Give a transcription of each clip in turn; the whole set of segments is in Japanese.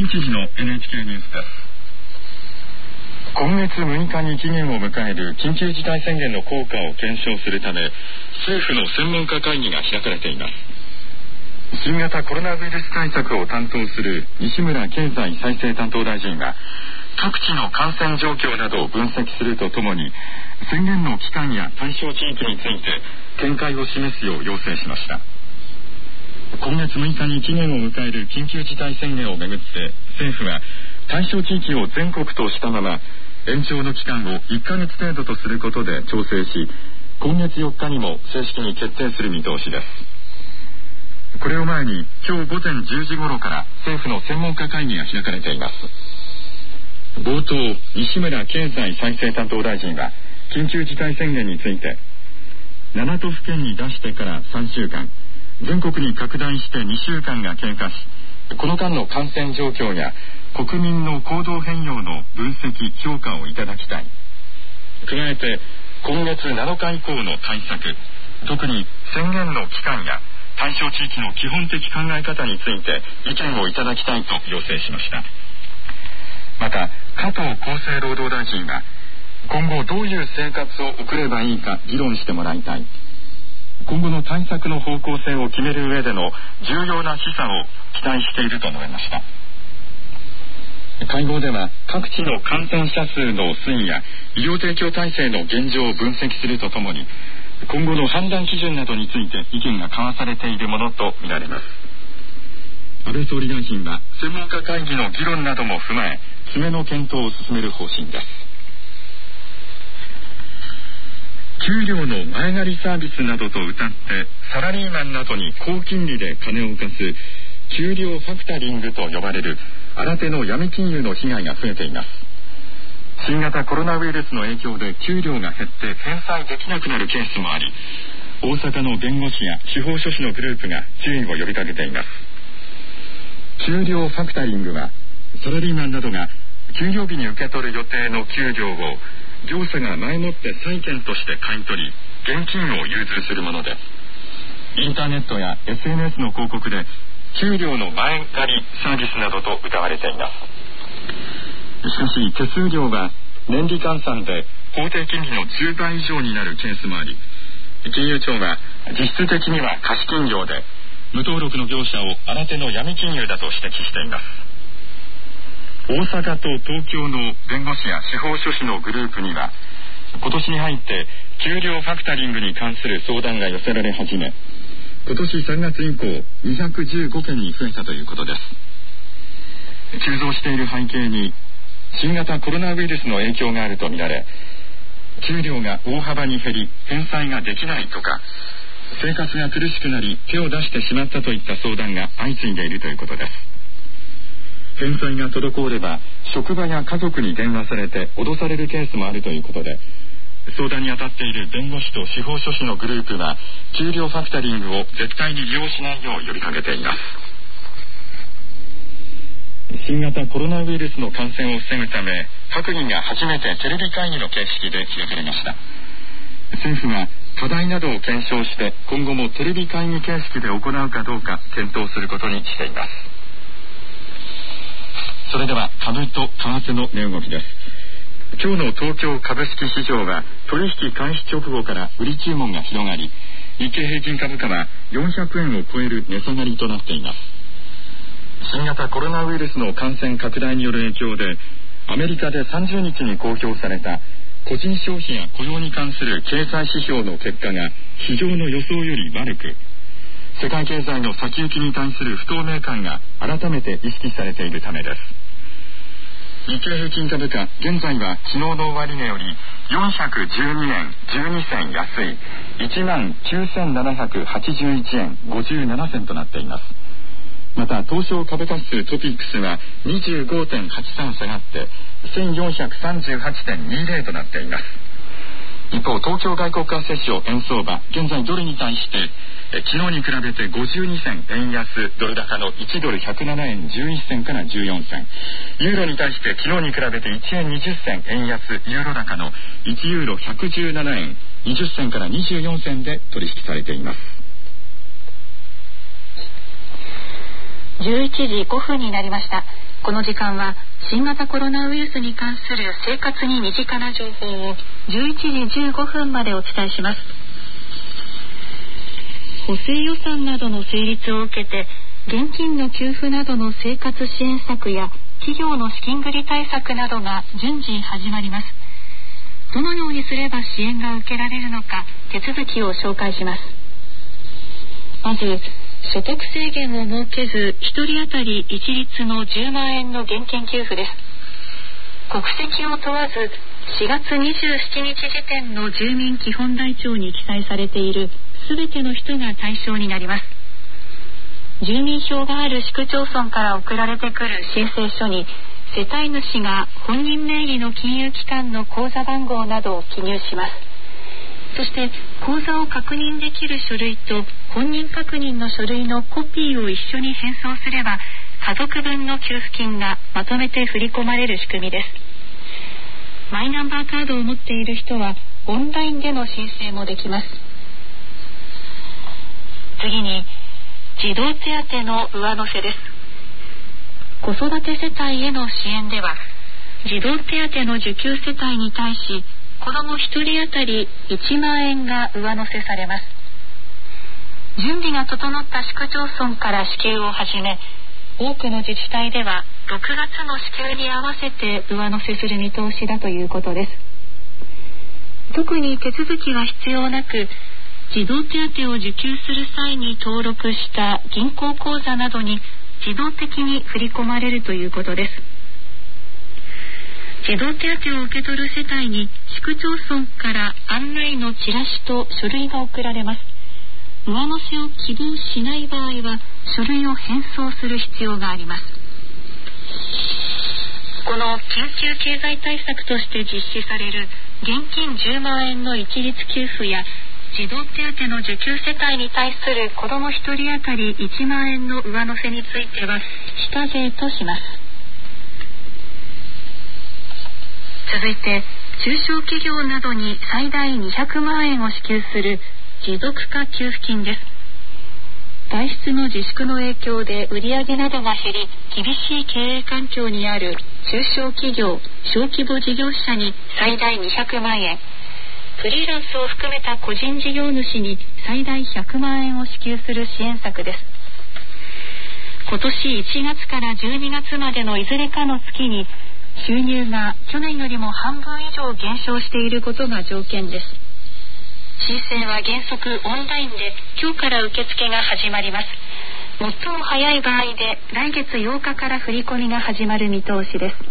時の NHK ニュースです。今月6日に期限を迎える緊急事態宣言の効果を検証するため、政府の専門家会議が開かれています。新型コロナウイルス対策を担当する西村経済再生担当大臣が、各地の感染状況などを分析するとともに、宣言の期間や対象地域について見解を示すよう要請しました。今月6日に期限を迎える緊急事態宣言をめぐって政府は、対象地域を全国としたまま延長の期間を1ヶ月程度とすることで調整し、今月4日にも正式に決定する見通しです。これを前に今日午前10時頃から政府の専門家会議が開かれています。冒頭、西村経済再生担当大臣は緊急事態宣言について、7都府県に出してから3週間、全国に拡大して2週間が経過し、この間の感染状況や国民の行動変容の分析・評価をいただきたい。加えて今月7日以降の対策、特に宣言の期間や対象地域の基本的考え方について意見をいただきたいと要請しました。また加藤厚生労働大臣は、今後どういう生活を送ればいいか議論してもらいたい。今後の対策の方向性を決める上での重要な示唆を期待していると述べました。会合では各地の感染者数の推移や医療提供体制の現状を分析するとともに、今後の判断基準などについて意見が交わされているものとみられます。安倍総理大臣は専門家会議の議論なども踏まえ、詰めの検討を進める方針です。給料の前借りサービスなどと謳ってサラリーマンなどに高金利で金を浮かす給料ファクタリングと呼ばれる新手の闇金融の被害が増えています。新型コロナウイルスの影響で給料が減って返済できなくなるケースもあり、大阪の弁護士や司法書士のグループが注意を呼びかけています。給料ファクタリングは、サラリーマンなどが給料日に受け取る予定の給料を業者が前もって債券として買い取り、現金を融通するものです。インターネットや SNS の広告で給料の前借りサービスなどと謳われています。しかし手数料は年利換算で法定金利の10倍以上になるケースもあり、金融庁は実質的には貸金業で、無登録の業者を新手の闇金融だと指摘しています。大阪と東京の弁護士や司法書士のグループには、今年に入って給料ファクタリングに関する相談が寄せられ始め、今年3月以降215件に増えたということです。急増している背景に新型コロナウイルスの影響があるとみられ、給料が大幅に減り返済ができないとか、生活が苦しくなり手を出してしまったといった相談が相次いでいるということです。返済が滞れば職場や家族に電話されて脅されるケースもあるということで、相談に当たっている弁護士と司法書士のグループは給料ファクタリングを絶対に利用しないよう呼びかけています。新型コロナウイルスの感染を防ぐため、閣議が初めてテレビ会議の形式で開かれました。政府は課題などを検証して今後もテレビ会議形式で行うかどうか検討することにしています。それでは株と為替の値動きです。今日の東京株式市場は取引開始直後から売り注文が広がり、日経平均株価は400円を超える値下がりとなっています。新型コロナウイルスの感染拡大による影響で、アメリカで30日に公表された個人消費や雇用に関する経済指標の結果が市場の予想より悪く、世界経済の先行きに対する不透明感が改めて意識されているためです。日経平均株価、現在は昨日の終値より412円12銭安い 19,781 円57銭となっています。また東証株価指数トピックスは 25.83 下がって1438.20 となっています。一方、東京外国為替市場円相場、現在ドルに対して昨日に比べて52銭円安ドル高の1ドル107円11銭から14銭、ユーロに対して昨日に比べて1円20銭円安ユーロ高の1ユーロ117円20銭から24銭で取引されています。 11時5分になりました。 この時間は新型コロナウイルスに関する生活に身近な情報を11時15分までお伝えします。補正予算などの成立を受けて、現金の給付などの生活支援策や企業の資金繰り対策などが順次始まります。どのようにすれば支援が受けられるのか、手続きを紹介します。まず、所得制限を設けず1人当たり一律の10万円の現金給付です。国籍を問わず4月27日時点の住民基本台帳に記載されているすべての人が対象になります。住民票がある市区町村から送られてくる申請書に、世帯主が本人名義の金融機関の口座番号などを記入します。そして口座を確認できる書類と本人確認の書類のコピーを一緒に返送すれば、家族分の給付金がまとめて振り込まれる仕組みです。マイナンバーカードを持っている人はオンラインでの申請もできます。次に、児童手当の上乗せです。子育て世帯への支援では、児童手当の受給世帯に対し子ども1人当たり1万円が上乗せされます。準備が整った市区町村から支給を始め、多くの自治体では6月の支給に合わせて上乗せする見通しだということです。特に手続きは必要なく、児童手当を受給する際に登録した銀行口座などに自動的に振り込まれるということです。児童手当を受け取る世帯に市区町村から案内のチラシと書類が送られます。上乗せを希望しない場合は書類を返送する必要があります。この緊急経済対策として実施される現金10万円の一律給付や児童手当の受給世帯に対する子ども1人当たり1万円の上乗せについては非課税とします。続いて、中小企業などに最大200万円を支給する持続化給付金です。外出の自粛の影響で売上などが減り、厳しい経営環境にある中小企業・小規模事業者に最大200万円、フリーランスを含めた個人事業主に最大100万円を支給する支援策です。今年1月から12月までのいずれかの月に収入が去年よりも半分以上減少していることが条件です。申請は原則オンラインで今日から受付が始まります。最も早い場合で来月8日から振り込みが始まる見通しです。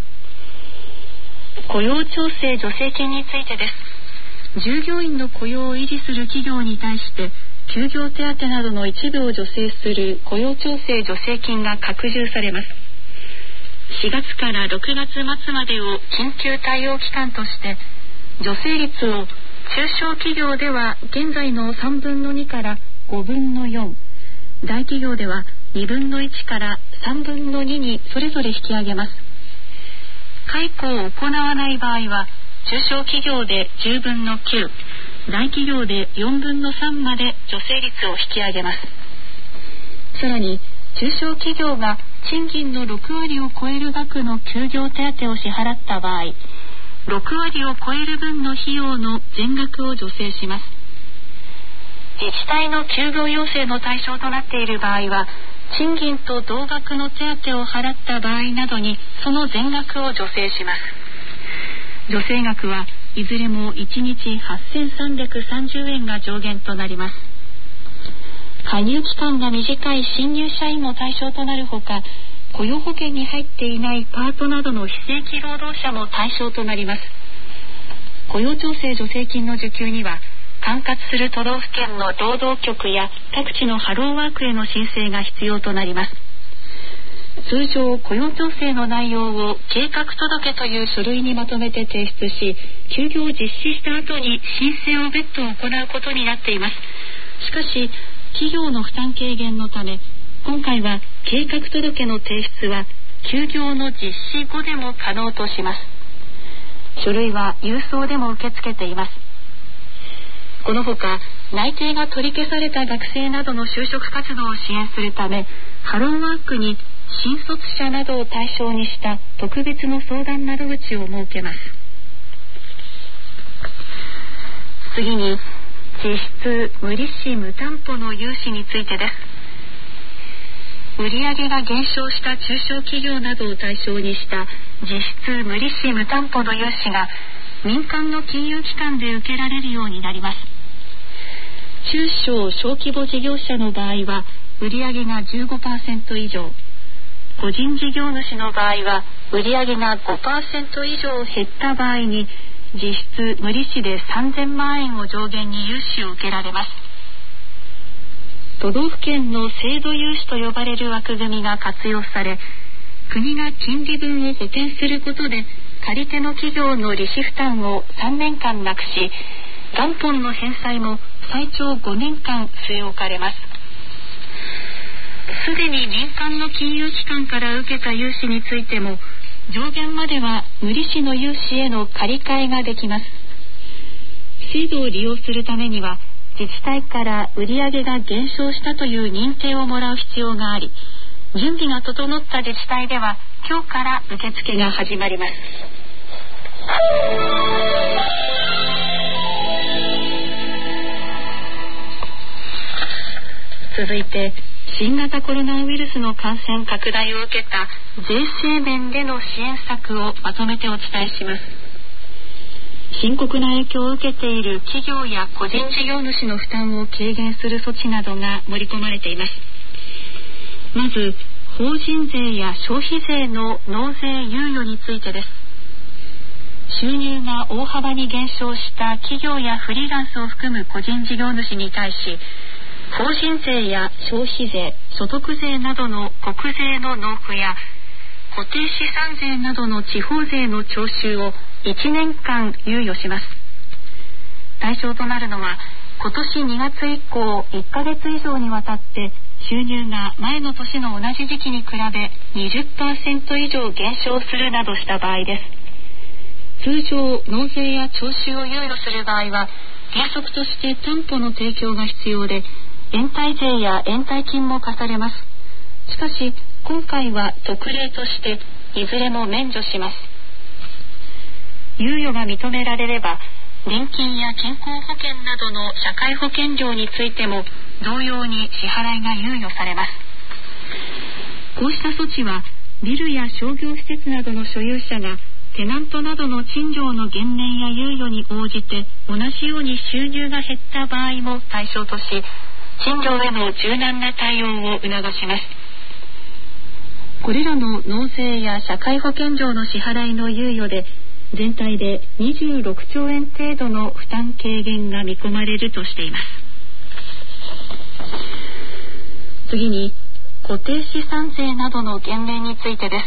雇用調整助成金についてです。従業員の雇用を維持する企業に対して休業手当などの一部を助成する雇用調整助成金が拡充されます。4月から6月末までを緊急対応期間として助成率を中小企業では現在の3分の2から5分の4、大企業では2分の1から3分の2にそれぞれ引き上げます。解雇を行わない場合は中小企業で10分の9、大企業で4分の3まで助成率を引き上げます。さらに中小企業が賃金の6割を超える額の休業手当を支払った場合、6割を超える分の費用の全額を助成します。自治体の休業要請の対象となっている場合は、賃金と同額の手当を払った場合などにその全額を助成します。助成額はいずれも1日8330円が上限となります。加入期間が短い新入社員も対象となるほか、雇用保険に入っていないパートなどの非正規労働者も対象となります。雇用調整助成金の受給には、管轄する都道府県の労働局や各地のハローワークへの申請が必要となります。通常、雇用調整の内容を計画届という書類にまとめて提出し、休業を実施した後に申請を別途行うことになっています。しかし、企業の負担軽減のため、今回は計画届の提出は休業の実施後でも可能とします。書類は郵送でも受け付けています。このほか、内定が取り消された学生などの就職活動を支援するため、ハローワークに新卒者などを対象にした特別の相談窓口を設けます。次に、実質無利子無担保の融資についてです。売上が減少した中小企業などを対象にした実質無利子無担保の融資が民間の金融機関で受けられるようになります。中小小規模事業者の場合は売上が 15% 以上、個人事業主の場合は売上が 5% 以上減った場合に実質無利子で3000万円を上限に融資を受けられます。都道府県の制度融資と呼ばれる枠組みが活用され、国が金利分を補填することで借り手の企業の利子負担を3年間なくし、元本の返済も最長5年間据え置かれます。すでに民間の金融機関から受けた融資についても上限までは無利子の融資への借り換えができます。制度を利用するためには自治体から売上が減少したという認定をもらう必要があり、準備が整った自治体では今日から受付が始まります。続いて、新型コロナウイルスの感染拡大を受けた税制面での支援策をまとめてお伝えします。深刻な影響を受けている企業や個人事業主の負担を軽減する措置などが盛り込まれています。まず、法人税や消費税の納税猶予についてです。収入が大幅に減少した企業やフリーランスを含む個人事業主に対し、法人税や消費税、所得税などの国税の納付や固定資産税などの地方税の徴収を1年間猶予します。対象となるのは今年2月以降1ヶ月以上にわたって収入が前の年の同じ時期に比べ 20% 以上減少するなどした場合です。通常納税や徴収を猶予する場合は原則として担保の提供が必要で、延滞税や延滞金も課されます。しかし今回は特例としていずれも免除します。猶予が認められれば年金や健康保険などの社会保険料についても同様に支払いが猶予されます。こうした措置はビルや商業施設などの所有者がテナントなどの賃料の減免や猶予に応じて同じように収入が減った場合も対象とし、賃料への柔軟な対応を促します。これらの納税や社会保険料の支払いの猶予で全体で26兆円程度の負担軽減が見込まれるとしています。次に、固定資産税などの減免についてです。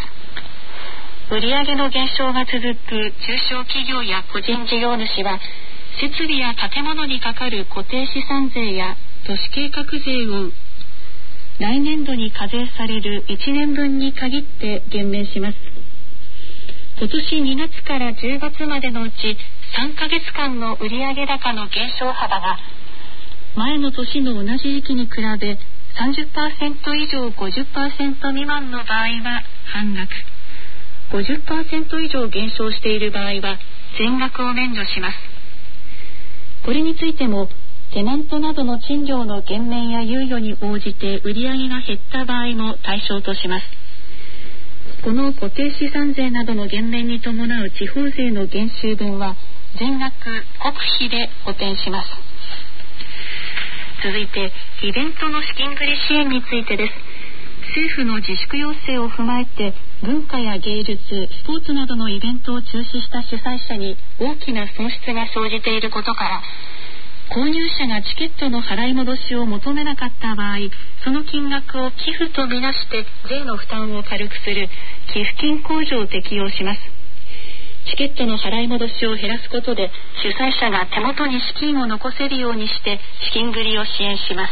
売上の減少が続く中小企業や個人事業主は、設備や建物にかかる固定資産税や都市計画税を来年度に課税される1年分に限って減免します。今年2月から10月までのうち3ヶ月間の売上高の減少幅が前の年の同じ時期に比べ 30% 以上 50% 未満の場合は半額、50% 以上減少している場合は全額を免除します。これについてもテナントなどの賃料の減免や猶予に応じて売上が減った場合も対象とします。この固定資産税などの減免に伴う地方税の減収分は全額国費で補填します。続いて、イベントの資金繰り支援についてです。政府の自粛要請を踏まえて文化や芸術、スポーツなどのイベントを中止した主催者に大きな損失が生じていることから、購入者がチケットの払い戻しを求めなかった場合、その金額を寄付とみなして税の負担を軽くする寄付金控除を適用します。チケットの払い戻しを減らすことで主催者が手元に資金を残せるようにして資金繰りを支援します。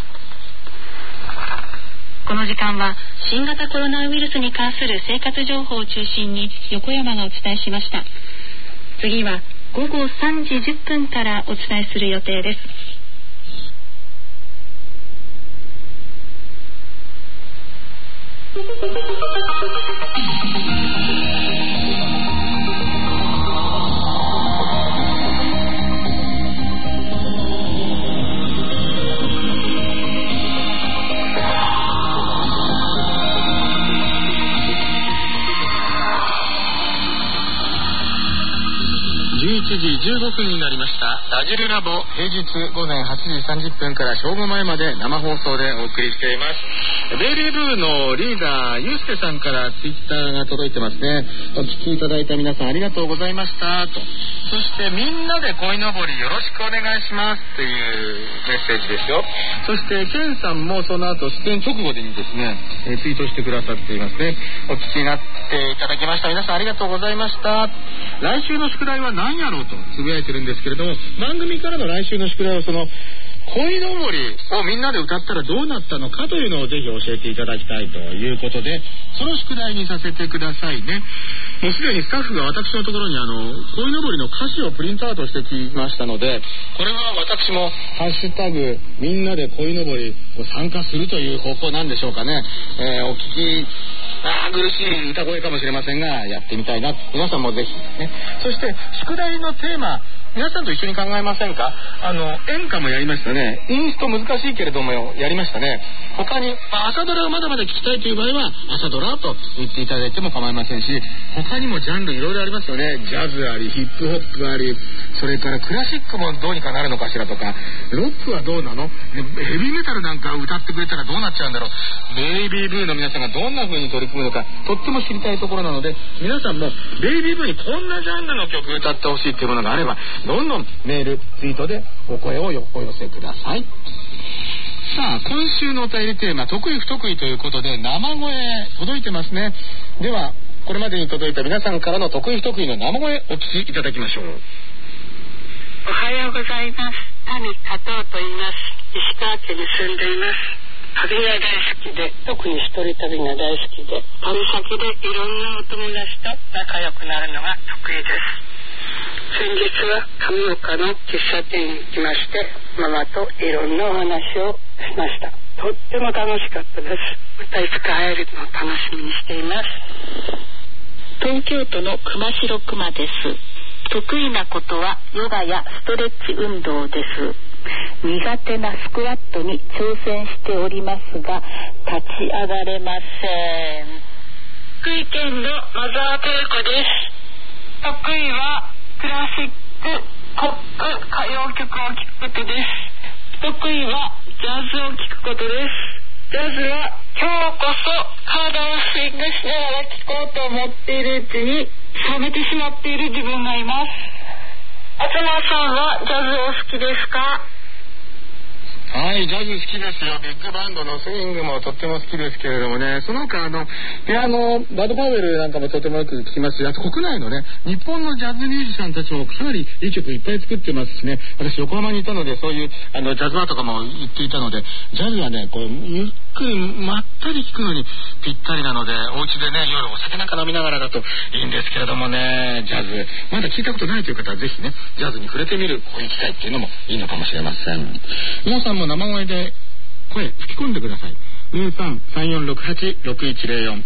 この時間は新型コロナウイルスに関する生活情報を中心に横山がお伝えしました。次は午後3時10分からお伝えする予定です。 11時15分になりました。ラジルラボ、平日午前8時30分から正午前まで生放送でお送りしています。ベイビーブーのリーダーゆうすけさんからツイッターが届いてますね。お聞きいただいた皆さんありがとうございましたと。そしてみんなで鯉のぼりよろしくお願いしますというメッセージですよ。そしてケンさんもその後出演直後にですね、ツイートしてくださっていますね。お聞きになっていただきました皆さんありがとうございました。来週の宿題は何やろうとつぶやいてるんですけれども、番組からの来週の宿題をその鯉のぼりをみんなで歌ったらどうなったのかというのをぜひ教えていただきたいということで、その宿題にさせてくださいね。もうすでにスタッフが私のところに鯉のぼりの歌詞をプリントアウトしてきましたので、これは私もハッシュタグみんなで鯉のぼりを参加するという方向なんでしょうかね。お聞き苦しい歌声かもしれませんがやってみたいな、皆さんもぜひね。そして宿題のテーマ皆さんと一緒に考えませんか。演歌もやりましたね。インスト難しいけれどもやりましたね。他に朝ドラをまだまだ聞きたいという場合は朝ドラと言っていただいても構いませんし、他にもジャンルいろいろありますよね。ジャズありヒップホップあり、それからクラシックもどうにかなるのかしらとか、ロックはどうなの、ヘビーメタルなんか歌ってくれたらどうなっちゃうんだろう。ベイビーブーの皆さんがどんな風に取り組むのかとっても知りたいところなので、皆さんもベイビーブーにこんなジャンルの曲歌ってほしいっていうものがあればどんどんメールツイートでお声をお寄せください。さあ今週のお便りテーマ得意不得意ということで生声届いてますね。ではこれまでに届いた皆さんからの得意不得意の生声お聞きいただきましょう。 おはようございます。谷加藤と言います。石川県に住んでいます。旅が大好きで、特に一人旅が大好きで、旅先でいろんなお友達と仲良くなるのが得意です。先日は上岡の喫茶店に行きまして、ママといろんなお話をしました。とっても楽しかったです。またいつか会えるのを楽しみにしています。 東京都の熊代熊です。得意なことはヨガやストレッチ運動です。苦手なスクワットに挑戦しておりますが立ち上がれません。 福井県のマザーテルコです。得意はクラシック、ポップ、歌謡曲を聴くことです。得意はジャズを聴くことです。ジャズは今日こそ体をスイングしながら聴こうと思っているうちに冷めてしまっている自分がいます。あつまさんはジャズお好きですか？ はい、ジャズ好きですよ。ビッグバンドのスイングもとっても好きですけれどもね、その他ピアノバドパウエルなんかもとてもよく聴きますし、あと国内のね日本のジャズミュージシャンたちもかなりいい曲いっぱい作ってますしね。私横浜にいたのでそういうジャズバーとかも行っていたので、ジャズはねこうゆっくりまったり聴くのにぴったりなので、お家でね夜お酒なんか飲みながらだといいんですけれどもね、ジャズまだ聞いたことないという方はぜひねジャズに触れてみるこういう機会っていうのもいいのかもしれません。皆さんも生声で声吹き込んでください。03-3468-6104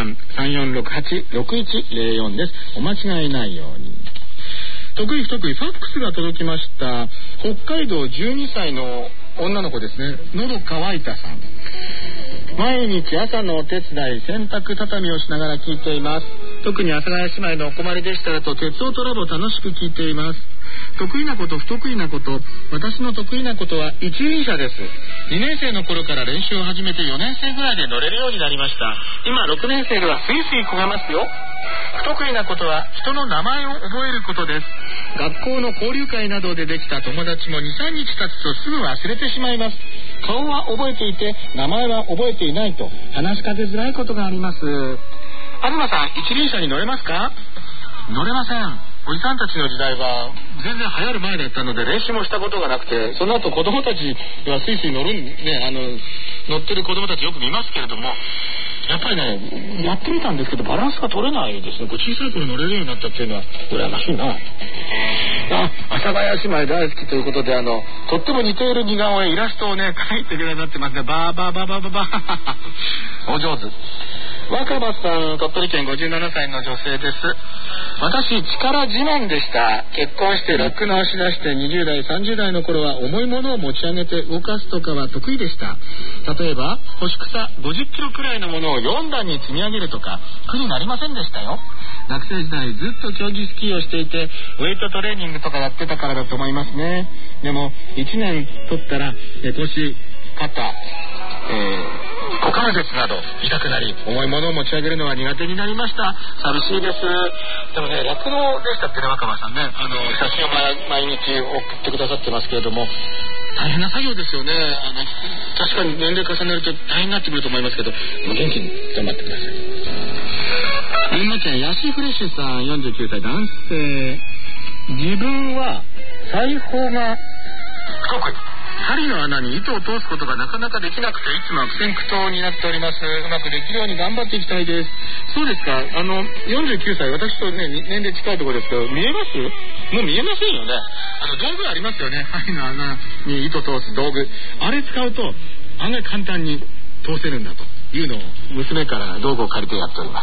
03-3468-6104 です。お間違いないように。得意不得意ファックスが届きました。北海道12歳の女の子ですね。喉乾いたさん。毎日朝のお手伝い洗濯畳をしながら聞いています。特に阿佐ヶ谷姉妹のお困りでしたらと鉄オトラボ楽しく聞いています。得意なこと不得意なこと、私の得意なことは一輪車です。2年生の頃から練習を始めて4年生ぐらいで乗れるようになりました。今6年生ではスイスイ漕げますよ。不得意なことは人の名前を覚えることです。学校の交流会などでできた友達も 2,3 日経つとすぐ忘れてしまいます。顔は覚えていて名前は覚えていないと話しかけづらいことがあります。東さん、一輪車に乗れますか？乗れません。おじさんたちの時代は全然流行る前だったので練習もしたことがなくて、その後子供たちはスイスイ乗るね、乗ってる子供たちよく見ますけれども、やっぱりねやってみたんですけどバランスが取れないですね。小さい頃乗れるようになったっていうのは羨ましいな。阿佐ヶ谷姉妹大好きということでとっても似ている似顔絵イラストをね描いてくださってますね。バーバーバーバーバーバーお上手。 若葉さん、鳥取県57歳の女性です。私、力自慢でした。結婚して楽の足出して20代30代の頃は重いものを持ち上げて動かすとかは得意でした。例えば干し草50キロくらいのものを4段に積み上げるとか苦になりませんでしたよ。学生時代ずっと競技スキーをしていてウェイトトレーニングとかやってたからだと思いますね。でも1年取ったら腰、肩、股関節など痛くなり重いものを持ち上げるのは苦手になりました。寂しいです。でもね、酪農でしたってね、若葉さんね、写真を毎日送ってくださってますけれども、大変な作業ですよね。確かに年齢重ねると大変になってくると思いますけど、元気に頑張ってください。群馬県ヤシフレッシュさん、49歳男性。自分は裁縫が得意。針の穴に糸を通すことがなかなかできなくていつも悪戦苦闘になっております。うまくできるように頑張っていきたいです。そうですか。49歳、私とね年齢近いところですけど、見えます？もう見えませんよね。道具ありますよね。針の穴に糸通す道具、あれ使うと案外簡単に通せるんだというのを娘から道具を借りてやっております。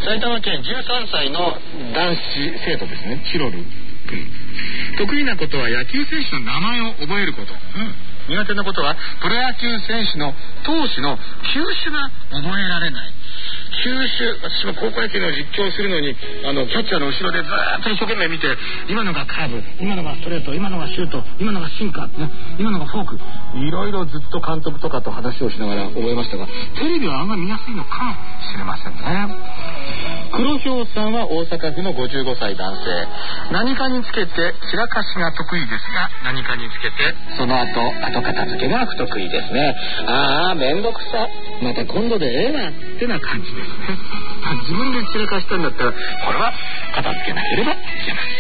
埼玉県13歳の男子生徒ですね、チロル。得意なことは野球選手の名前を覚えること、苦手なことはプロ野球選手の投手の球種が覚えられない。球種、私も高校野球の実況をするのにキャッチャーの後ろでずっと一生懸命見て、今のがカーブ、今のがストレート、今のがシュート、今のがシンカー、今のがフォーク、いろいろずっと監督とかと話をしながら覚えましたが、テレビはあんまり見やすいのかもしれませんね。黒ひょうさんは大阪府の55歳男性。何かにつけて散らかしが得意ですが、何かにつけてその後片付けが不得意ですね。めんどくさ、また今度でええなってな感じですね。自分で散らかしたんだったらこれは片付けなければいけま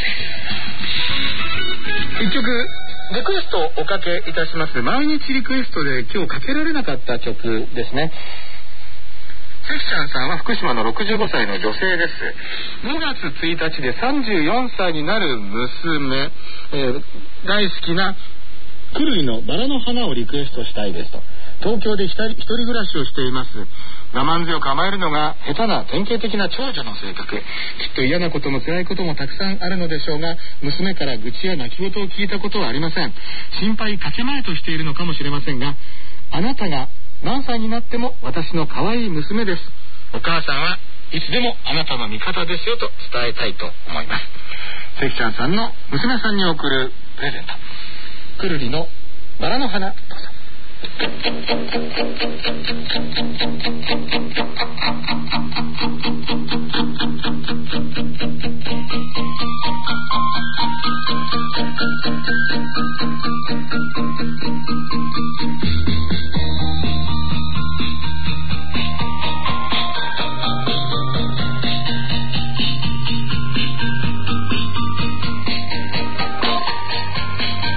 せん。一曲リクエストをおかけいたします。毎日リクエストで今日かけられなかった曲ですね。関ちゃんさんは福島の65歳の女性です。5月1日で34歳になる娘、大好きなクルリのバラの花をリクエストしたいですと。東京で一人暮らしをしています。我慢強く甘えるのが下手な典型的な長女の性格。きっと嫌なことも辛いこともたくさんあるのでしょうが、娘から愚痴や泣き言を聞いたことはありません。心配かけまいとしているのかもしれませんが、あなたが何歳になっても私の可愛い娘です。お母さんはいつでもあなたの味方ですよと伝えたいと思います。関ちゃんさんの娘さんに贈るプレゼント、くるりのバラの花、どうぞ。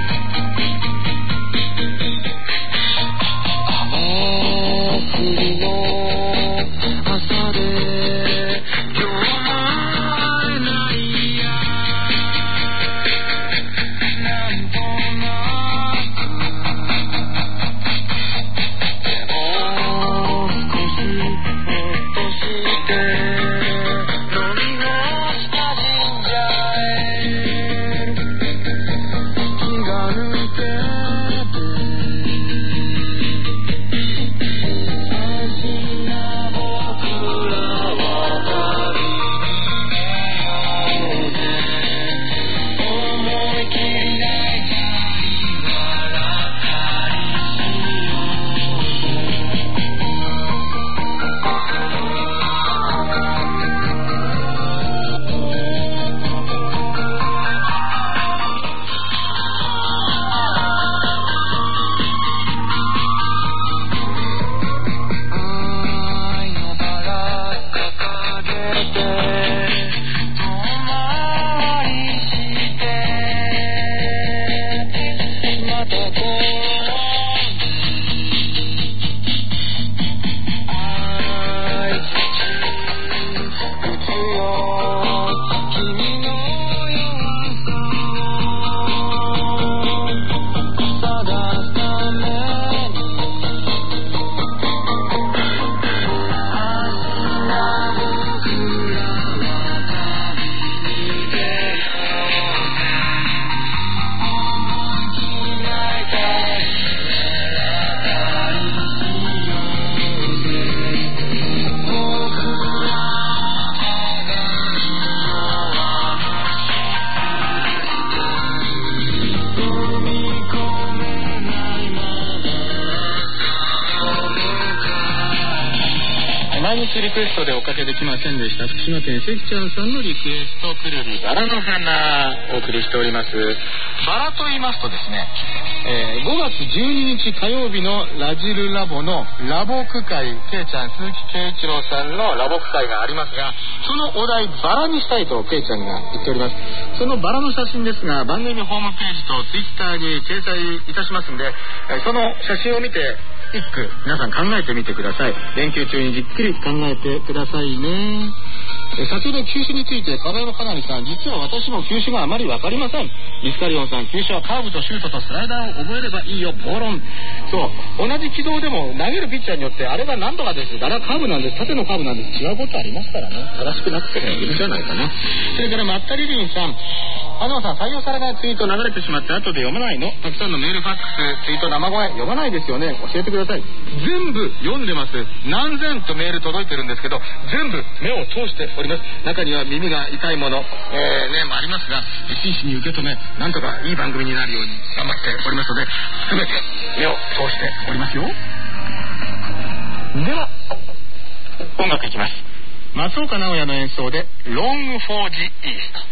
栗の毎日リクエストでおかけできませんでした福島県関ちゃんさんのリクエストくるりバラの花お送りしております。バラと言いますとですね、5月12日火曜日のラジルラボのラボ区会、けいちゃん鈴木圭一郎さんのラボ区会がありますが、そのお題バラにしたいとけいちゃんが言っております。そのバラの写真ですが、番組ホームページとツイッターに掲載いたしますんで、その写真を見て一句皆さん考えてみてください。連休中にじっくり考えてくださいね。先ほど球種について金山かなりさん、実は私も球種があまり分かりません。ミスカリオンさん、球種はカーブとシュートとスライダーを覚えればいいよ、暴論。そう、同じ軌道でも投げるピッチャーによってあれが何とかです、あれはカーブなんです、縦のカーブなんです、違うことありますからね。正しくなくてもいるんじゃないかな。それからまったりりんさん、東さん、採用されないツイート流れてしまって後で読まないの？たくさんのメールファックスツイート生声読まないですよね。教えてください。全部読んでます。何千とメール届いてるんですけど、全部目を通しております。中には耳が痛いもの、もありますが、真摯に受け止め、なんとかいい番組になるように頑張っておりますので、全て目を通しておりますよ。では音楽いきます。松岡直哉の演奏で Long for the East。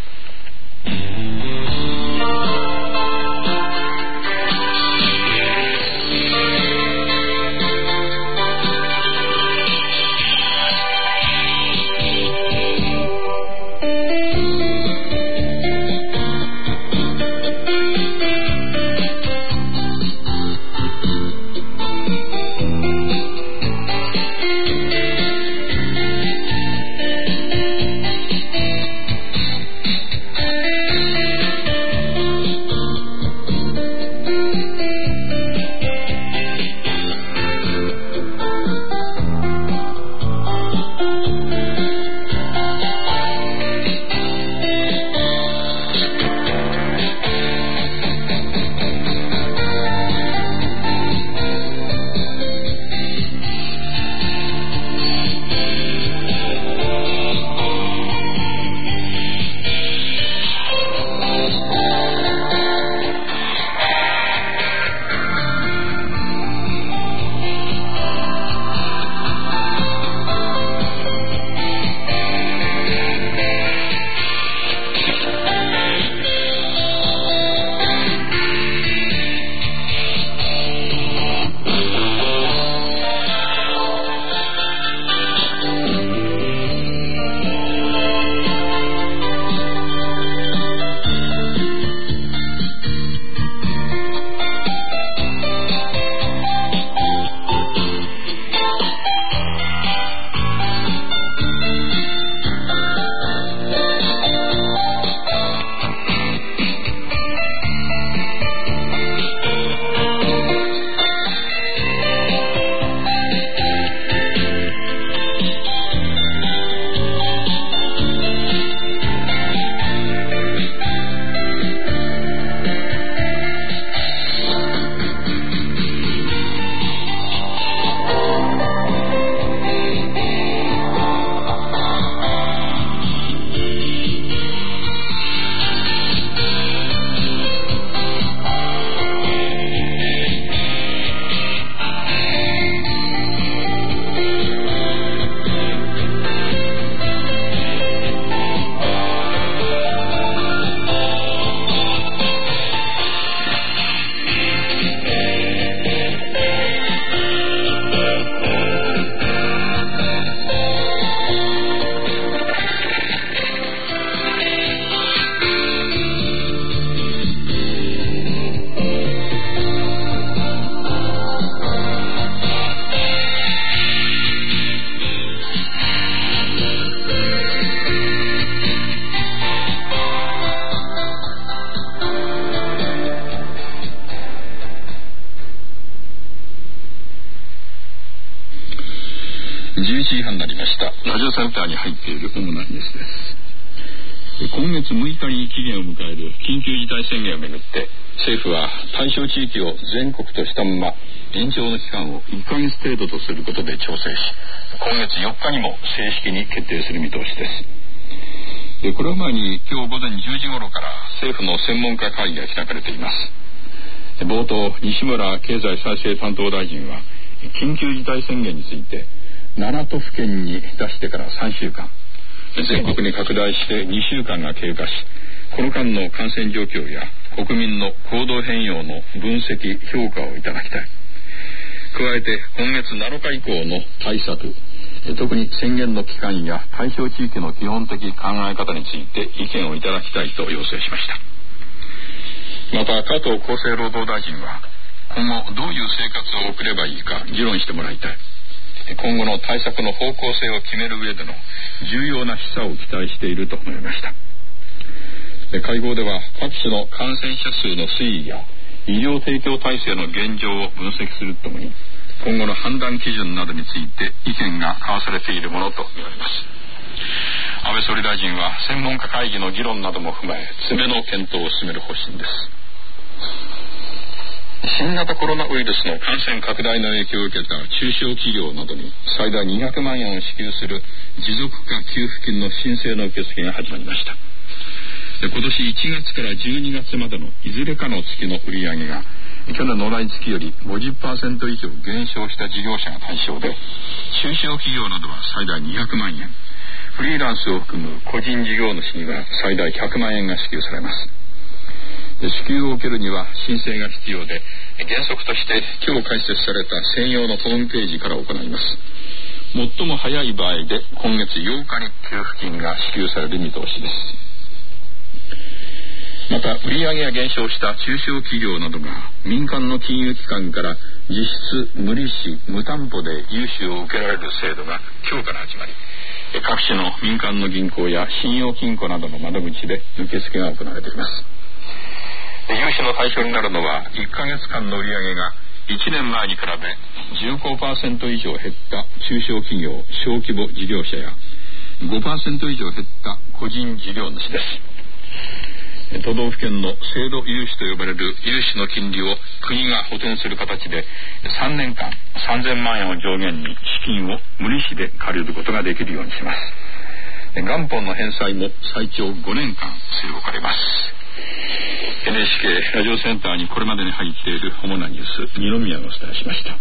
11時半になりました。ラジオセンターに入っている主なニュースです。今月6日に期限を迎える緊急事態宣言をめぐって政府は対象地域を全国としたまま延長の期間を1ヶ月程度とすることで調整し、今月4日にも正式に決定する見通しです。これを前に今日午前10時頃から政府の専門家会議が開かれています。冒頭、西村経済再生担当大臣は緊急事態宣言について 7都府県に出してから3週間、全国に拡大して2週間が経過し、この間の感染状況や国民の行動変容の分析評価をいただきたい。加えて今月7日以降の対策、特に宣言の期間や対象地域の基本的考え方について意見をいただきたいと要請しました。また加藤厚生労働大臣は、今後どういう生活を送ればいいか議論してもらいたい。今後の対策の方向性を決める上での重要な示唆を期待していると述べました。会合では各地の感染者数の推移や医療提供体制の現状を分析するとともに、今後の判断基準などについて意見が交わされているものと見られます。安倍総理大臣は専門家会議の議論なども踏まえ、詰めの検討を進める方針です。新型コロナウイルスの感染拡大の影響を受けた中小企業などに最大200万円を支給する持続化給付金の申請の受付が始まりました。今年1月から12月までのいずれかの月の売上が去年の同じ月より 50% 以上減少した事業者が対象で、中小企業などは最大200万円、フリーランスを含む個人事業主には最大100万円が支給されます。支給を受けるには申請が必要で、原則として今日開設された専用のホームページから行います。最も早い場合で今月8日に給付金が支給される見通しです。また売上が減少した中小企業などが民間の金融機関から実質無利子無担保で融資を受けられる制度が今日から始まり、各種の民間の銀行や信用金庫などの窓口で受付が行われています。融資の対象になるのは1ヶ月間の売上が1年前に比べ 15% 以上減った中小企業小規模事業者や 5% 以上減った個人事業主です。都道府県の制度融資と呼ばれる融資の金利を国が補填する形で3年間3000万円を上限に資金を無利子で借りることができるようにします。元本の返済も最長5年間据え置かれます。NHK ラジオセンターにこれまでに入っている主なニュース、二宮がお伝えしました。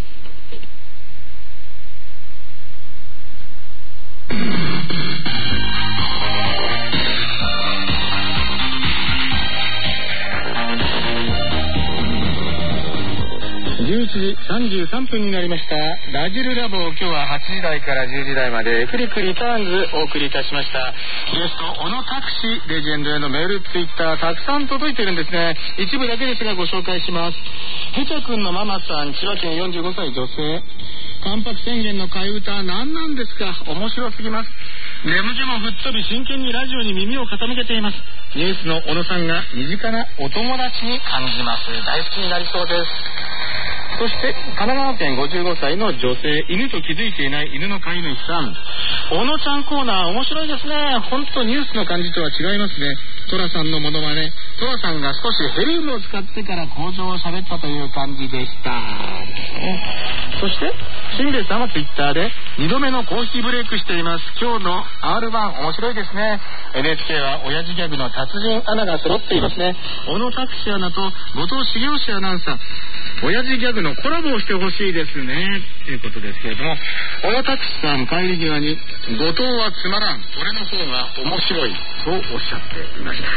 11時33分になりました。ラジルラボ、今日は8時台から10時台までフリックリターンズお送りいたしました。ゲスト小野拓司レジェンドへのメールツイッターたくさん届いているんですね。一部だけですがご紹介します。ヘチャ君のママさん、千葉県45歳女性。関白宣言の替え歌何なんですか、面白すぎます。眠気も吹っ飛び真剣にラジオに耳を傾けています。ニュースの小野さんが身近なお友達に感じます。大好きになりそうです。そして神奈川県55歳の女性、犬と気づいていない犬の飼い主さん。小野ちゃんコーナー面白いですね。本当ニュースの感じとは違いますね。トラさんのモノマネ、トラさんが少しヘリウムを使ってから口上を喋ったという感じでした。そしてしんべヱさんはツイッターで2度目のコーヒーブレイクしています。今日の R1 面白いですね。 NHK は親父ギャグの達人アナが揃っていますね。小野拓司アナと後藤茂雄アナウンサー、親父ギャグのコラボをしてほしいですねということですけれども、小野拓司さん帰り際に後藤はつまらん、俺の方が面白いとおっしゃっていました。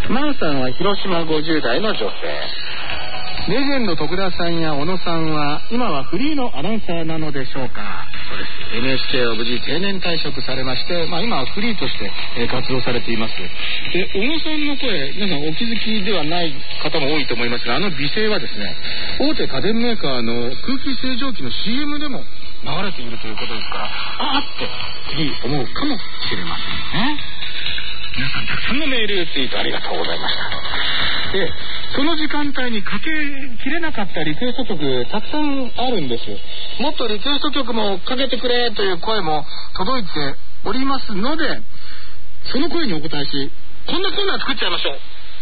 マーさんは広島50代の女性。レジェンド徳田さんや小野さんは今はフリーのアナウンサーなのでしょうか。そうです。 NHK を無事定年退職されまして、今はフリーとして活動されています。で、小野さんの声、皆さんお気づきではない方も多いと思いますが、美声はですね、大手家電メーカーの空気清浄機の CM でも流れているということですから、あーって次思うかもしれませんね。皆さんたくさんのメールツイートありがとうございました。で、その時間帯にかけきれなかったリクエスト曲たくさんあるんです。もっとリクエスト曲もかけてくれという声も届いておりますので、その声にお答えし、こんなコーナー作っちゃいましょう。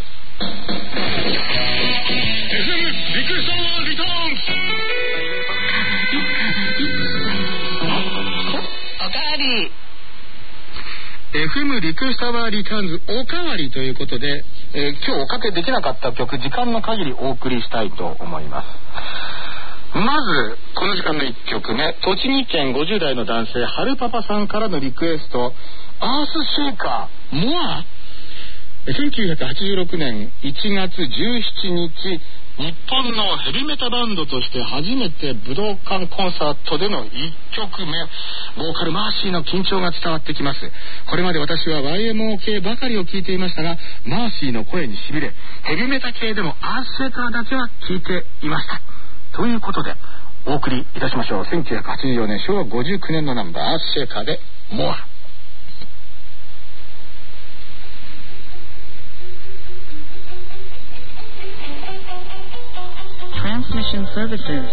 FM リクエストリターンズ。おかわりFM リクエストアワーリターンズおかわりということで、今日おかけできなかった曲、時間の限りお送りしたいと思います。 まずこの時間の1曲目、栃木県50代の男性はるパパさんからのリクエスト、アースシェイカーモア。1986年1月17日、日本のヘビメタバンドとして初めて武道館コンサートでの1曲目、ボーカルマーシーの緊張が伝わってきます。これまで私は YMO 系ばかりを聞いていましたが、マーシーの声にしびれ、ヘビメタ系でもアースシェイカーだけは聞いていました。ということでお送りいたしましょう。1984年昭和59年のナンバー、アースシェイカーでモア。 Transmission services.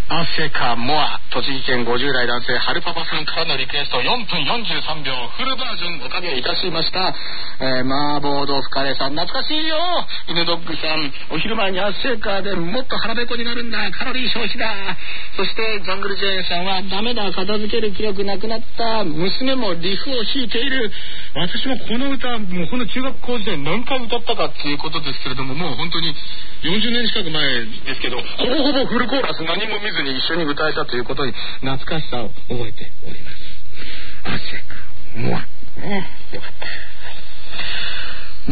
汗かモア、栃木県50代男性はるパパさんからのリクエスト、4分43秒フルバージョンおかけいたしました。麻婆豆腐カレーさん、懐かしいよ。犬ドッグさん、お昼前に汗かでもっと腹ペコになるんだ、カロリー消費だ。そしてジャングルジャイアンさんは、ダメだ、片付ける気力なくなった、娘もリフを弾いている。私もこの歌、もうこの中学校時代何回歌ったかっていうことですけれども、もう本当に40年近く前ですけど、ほぼほぼフルコーラス何も見ずに一緒に歌えたということに懐かしさを覚えております。汗かモア、よかった。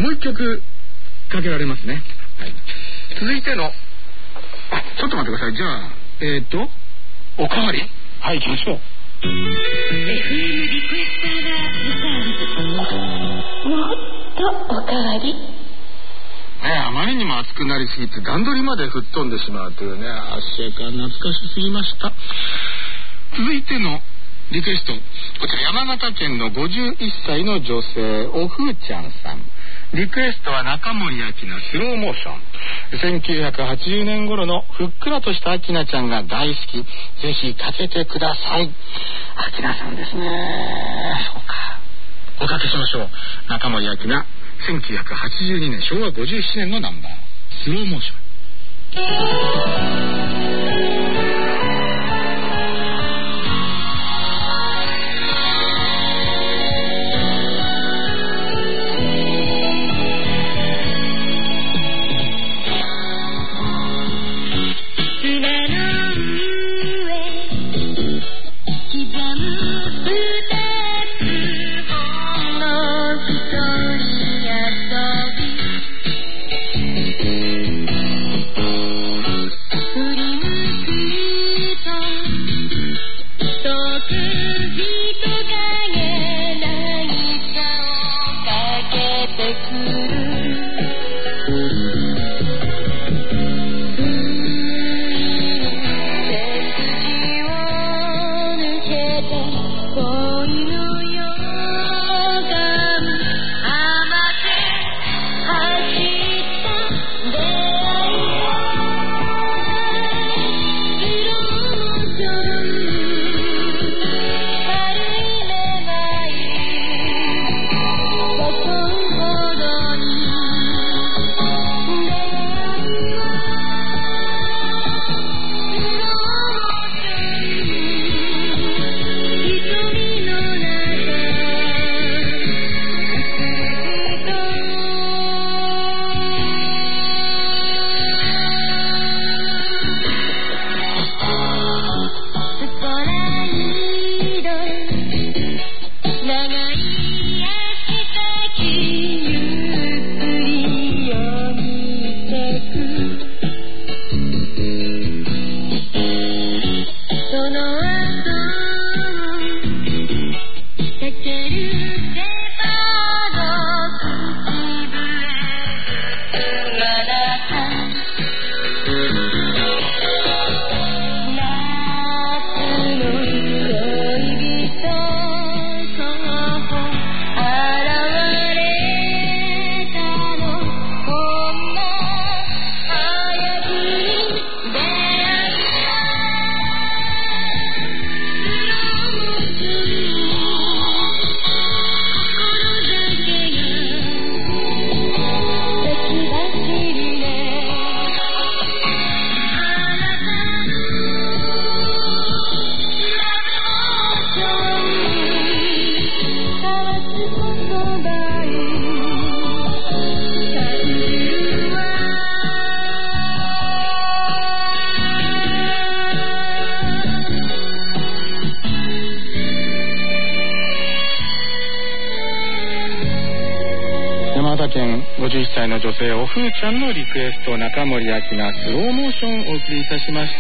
もう一曲かけられますね。はい、続いての、ちょっと待ってください。じゃあおかわり、はい、行きましょう。 FM リクエスターが歌う、もっとおかわり。 あまりにも熱くなりすぎて段取りまで吹っ飛んでしまうというね、汗か懐かしすぎました。続いてのリクエスト、こちら山形県の51歳の女性おふーちゃんさん。リクエストは中森明菜スローモーション。1980年頃のふっくらとした明菜ちゃんが大好き。ぜひかけてください。明菜さんですね。そうか、おかけしましょう。中森明菜、1982年昭和57年のナンバー、スローモーション。51歳の女性おふーちゃんのリクエスト、中森明菜スローモーションをお送りいたしました。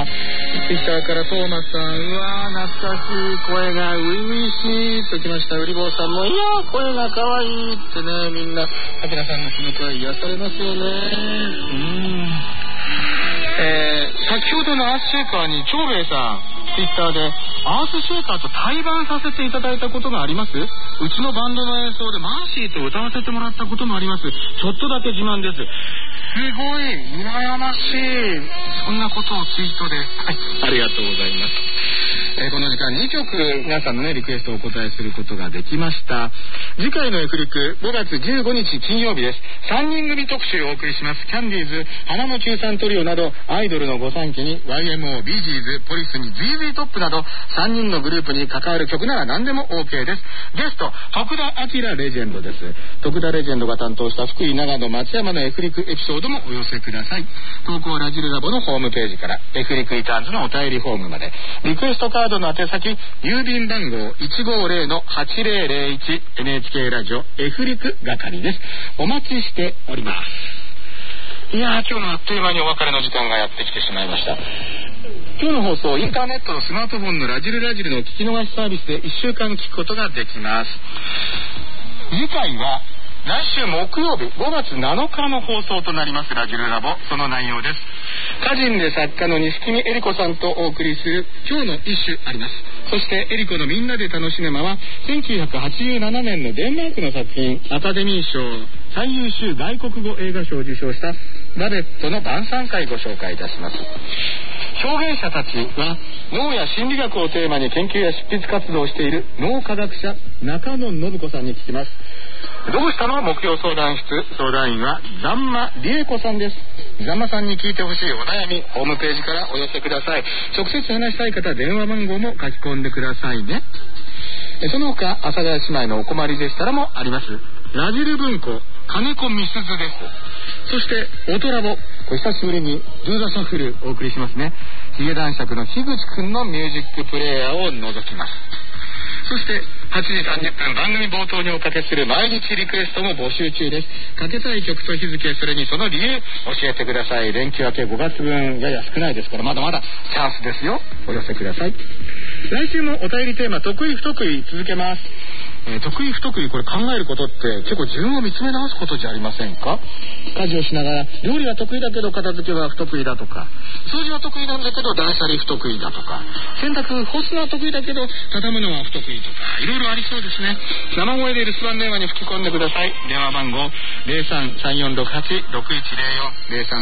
ツイッターからトーマスさん、うわー懐かしい声が初々しいときました。うりぼうさんも、いやー声が可愛いってね、みんな明菜さんのこの声癒されますよね。 先ほどのアースシェイカーに長兵衛さんツイッターでアースシェイカーと対バンさせていただいたことがあります。うちのバンドの演奏でマーシーと歌わせてもらったこともあります。ちょっとだけ自慢です。すごい羨ましい。そんなことをツイートで、はい、ありがとうございます。この時間2曲皆さんのねリクエストをお答えすることができました。次回のエフリク5月15日金曜日です。3人組特集をお送りします。キャンディーズ、花の中3トリオなどアイドルの御三家に YMO、ビージーズ、ポリスに ZZ トップなど3人のグループに関わる曲なら何でも OK です。ゲスト徳田明レジェンドです。徳田レジェンドが担当した福井、長野、松山のエフリクエピソードもお寄せください。投稿ラジルラボのホームページからエフリクリターンズのお便りフォームまで、リクエストカードの宛先郵便番号 150-8001 NHK ラジオエフリク係です。お待ちしております。いやー、今日もあっという間にお別れの時間がやってきてしまいました。今日の放送インターネットのスマートフォンのラジルラジルの聞き逃しサービスで1週間聞くことができます。次回は来週木曜日5月7日の放送となります。ラジルラボ、その内容です。歌人で作家の西木恵理子さんとお送りする今日の一首あります。そして恵理子のみんなで楽しめまは1987年のデンマークの作品、アカデミー賞最優秀外国語映画賞を受賞したバベットの晩餐会ご紹介いたします。表現者たちは脳や心理学をテーマに研究や執筆活動をしている脳科学者中野信子さんに聞きます。どうしたの目標相談室、相談員はざんまりえこさんです。ざんまさんに聞いてほしいお悩み、ホームページからお寄せください。直接話したい方、電話番号も書き込んでくださいね。その他、阿佐ヶ谷姉妹のお困りでしたらもあります。ラジル文庫金子みすずです。そしてオトラボ、久しぶりにドゥーザシャッフルお送りしますね。ヒゲ男爵の樋口くんのミュージックプレイヤーを除きます。そして8時30分番組冒頭におかけする毎日リクエストも募集中です。かけたい曲と日付、それにその理由教えてください。連休明け5月分やや少ないですから、まだまだチャンスですよ。お寄せください。来週もお便りテーマ、得意不得意続けます。得意不得意、これ考えることって結構自分を見つめ直すことじゃありませんか。家事をしながら料理は得意だけど片付けは不得意だとか、掃除は得意なんだけど断捨離不得意だとか、洗濯干すのは得意だけど畳むのは不得意とか、いろいろありそうですね。生声で留守番電話に吹き込んでください。電話番号 0334686104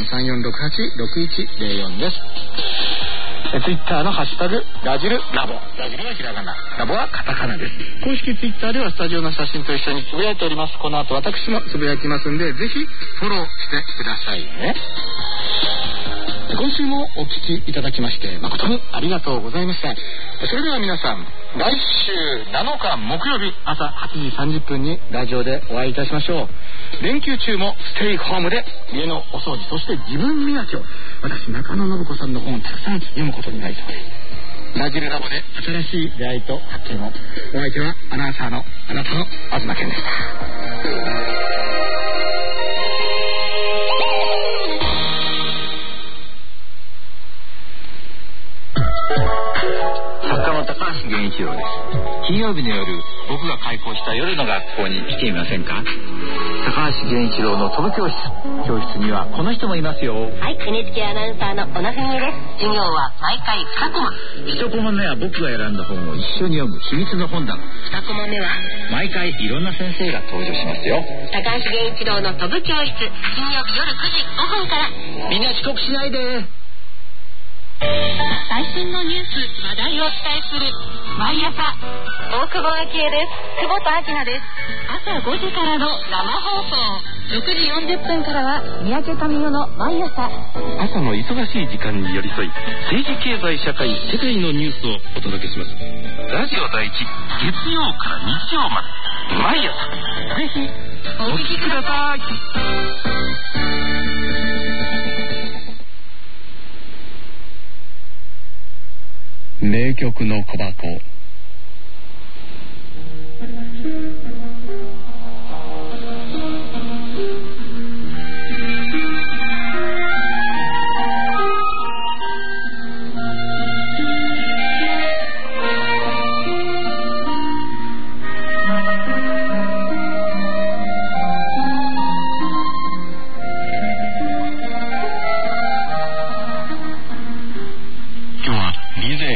0334686104 です。ツイッターのハッシュタグラジルラボ、ラジルはひらがな、ラボはカタカナです。公式ツイッターではスタジオの写真と一緒につぶやいております。この後私もつぶやきますんで、ぜひフォローしてくださいね。今週もお聞きいただきまして誠にありがとうございました。それでは皆さん、来週7日木曜日朝8時30分にラジオでお会いいたしましょう。連休中もステイホームで家のお掃除、そして自分磨きを、私中野信子さんの本をたくさん読むことになりそうです。ラジルラボで新しい出会いと発見を。お相手はアナウンサーのあなたの東健でした。 作家の高橋源一郎です。金曜日の夜、僕が開校した夜の学校に来てみませんか。高橋源一郎の飛ぶ教室、教室にはこの人もいますよ。 はい、NHK アナウンサーの小野文です。授業は毎回2コマ。 1コマ目は僕が選んだ本を一緒に読む秘密の本棚。 2コマ目は毎回いろんな先生が登場しますよ。 高橋源一郎の飛ぶ教室、金曜日夜9時5分から。 みんな遅刻しないで。 最新のニュース、話題をお伝えする毎朝。 大久保明恵です。久保田明菜です。 朝5時からの生放送、6時40分からは三宅民代の毎朝。 朝の忙しい時間に寄り添い、政治経済社会世界のニュースをお届けします。ラジオ第一、月曜から日曜まで毎朝、ぜひお聞きください。名曲の小箱。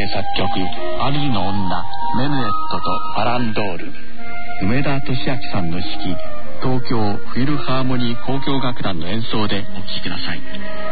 作曲アリの女、メヌエットとアランドール。梅田俊明さんの指揮、東京フィルハーモニー交響楽団の演奏でお聴きください。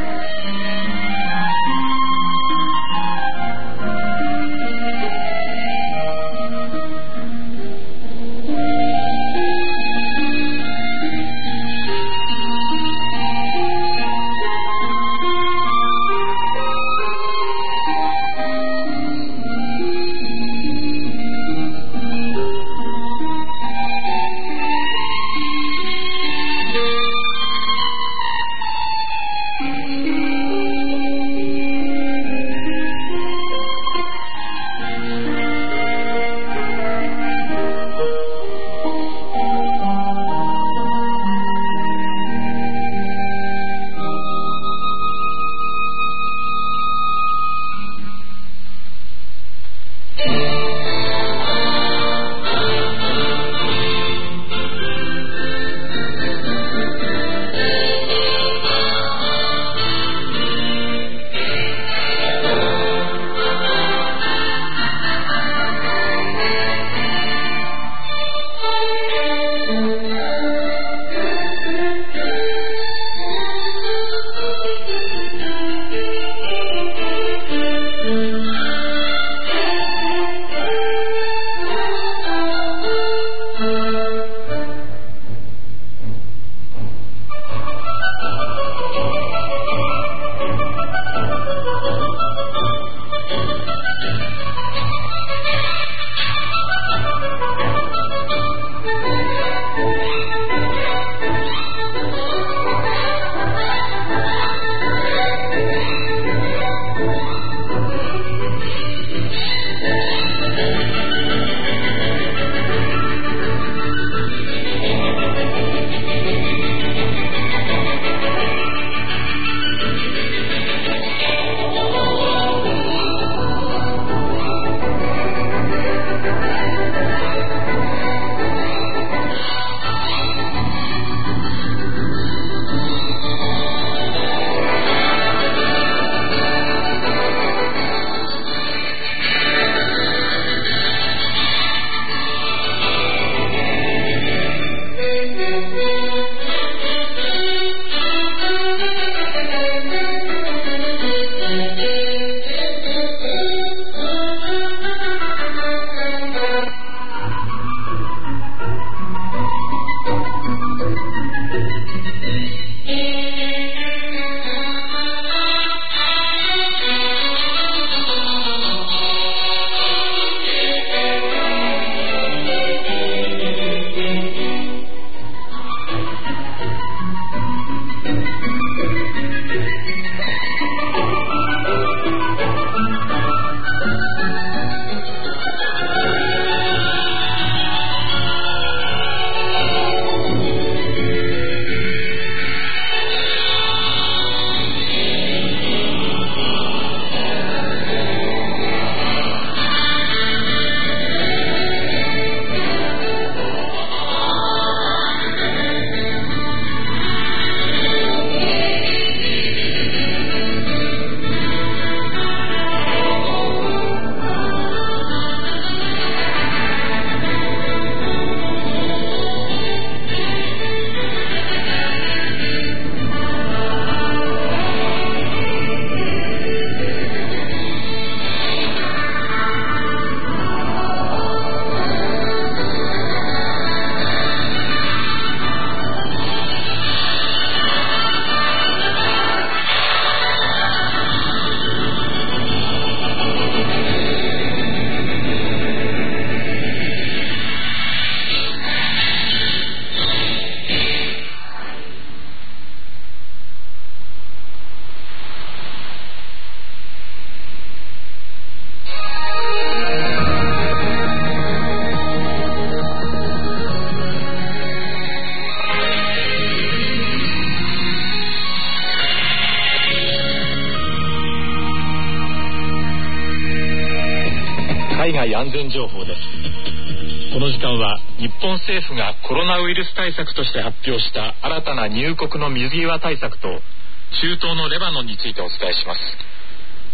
害安全情報です。この時間は日本政府がコロナウイルス対策として発表した新たな入国の水際対策と中東のレバノンについてお伝えします。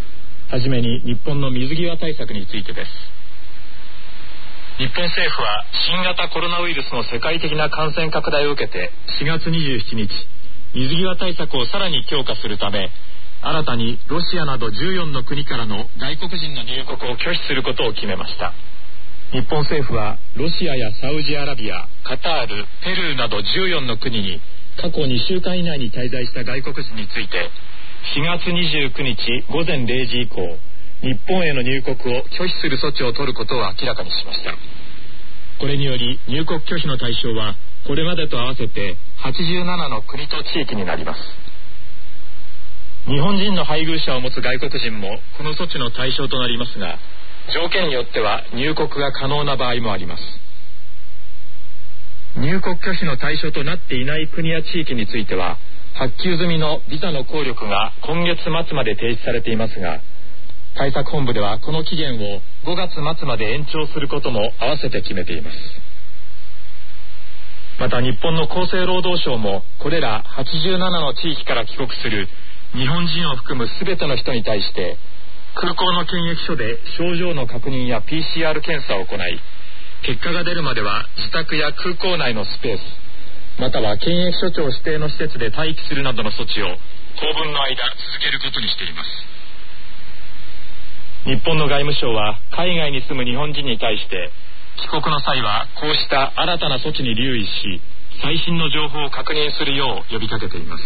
はじめに日本の水際対策についてです。日本政府は新型コロナウイルスの世界的な感染拡大を受けて4月27日、水際対策をさらに強化するため、新たにロシアなど14の国からの外国人の入国を拒否することを決めました。日本政府はロシアやサウジアラビア、カタール、ペルーなど14の国に過去2週間以内に滞在した外国人について、4月29日午前0時以降、日本への入国を拒否する措置を取ることを明らかにしました。これにより入国拒否の対象はこれまでと合わせて87の国と地域になります。日本人の配偶者を持つ外国人もこの措置の対象となりますが、条件によっては入国が可能な場合もあります。入国拒否の対象となっていない国や地域については、発給済みのビザの効力が今月末まで停止されていますが、対策本部ではこの期限を5月末まで延長することも合わせて決めています。また日本の厚生労働省もこれら87の地域から帰国する日本人を含む全ての人に対して空港の検疫所で症状の確認や PCR 検査を行い、結果が出るまでは自宅や空港内のスペース、または検疫所長指定の施設で待機するなどの措置を当分の間続けることにしています。日本の外務省は海外に住む日本人に対して帰国の際はこうした新たな措置に留意し、最新の情報を確認するよう呼びかけています。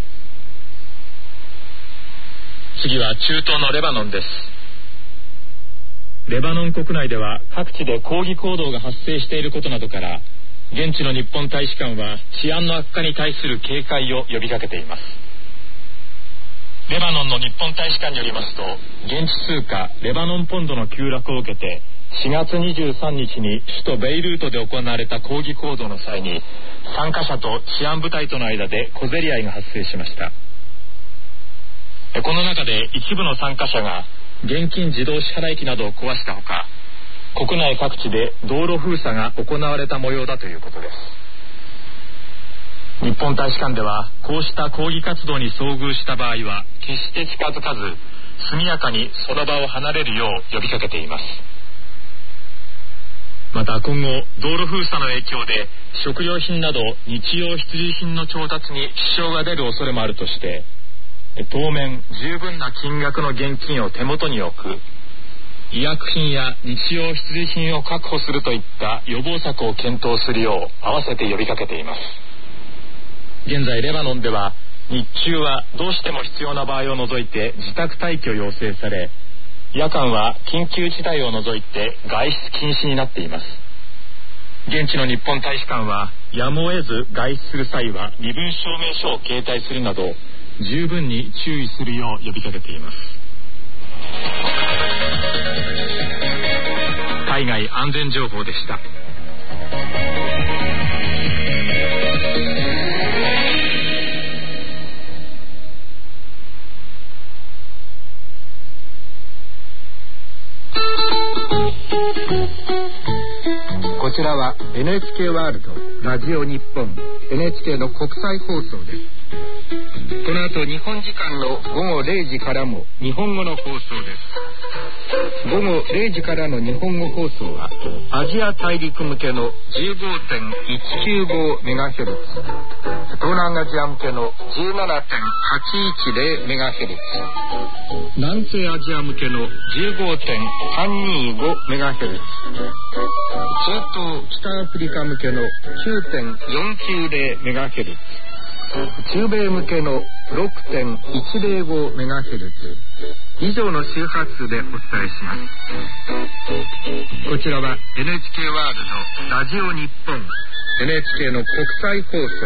次は中東のレバノンです。レバノン国内では各地で抗議行動が発生していることなどから、現地の日本大使館は治安の悪化に対する警戒を呼びかけています。レバノンの日本大使館によりますと、現地通貨レバノンポンドの急落を受けて4月23日に首都ベイルートで行われた抗議行動の際に、参加者と治安部隊との間で小競り合いが発生しました。この中で一部の参加者が現金自動支払機などを壊したほか、国内各地で道路封鎖が行われた模様だということです。日本大使館ではこうした抗議活動に遭遇した場合は決して近づかず、速やかにその場を離れるよう呼びかけています。また今後道路封鎖の影響で食料品など日用必需品の調達に支障が出る恐れもあるとして、当面十分な金額の現金を手元に置く、医薬品や日用必需品を確保するといった予防策を検討するよう合わせて呼びかけています。現在レバノンでは日中はどうしても必要な場合を除いて自宅待機を要請され、夜間は緊急事態を除いて外出禁止になっています。現地の日本大使館はやむを得ず外出する際は身分証明書を携帯するなど十分に注意するよう呼びかけています。海外安全情報でした。 こちらは NHK ワールドラジオ日本 NHK の国際放送です。この後日本時間の午後0時からも日本語の放送です。午後0時からの日本語放送はアジア大陸向けの 15.195MHz、 東南アジア向けの 17.810MHz、 南西アジア向けの 15.325MHz、 中東北アフリカ向けの 9.490MHz、中米向けの 6.105MHz 以上の周波数でお伝えします。こちらは NHK ワールドラジオ日本 NHK の国際放送です。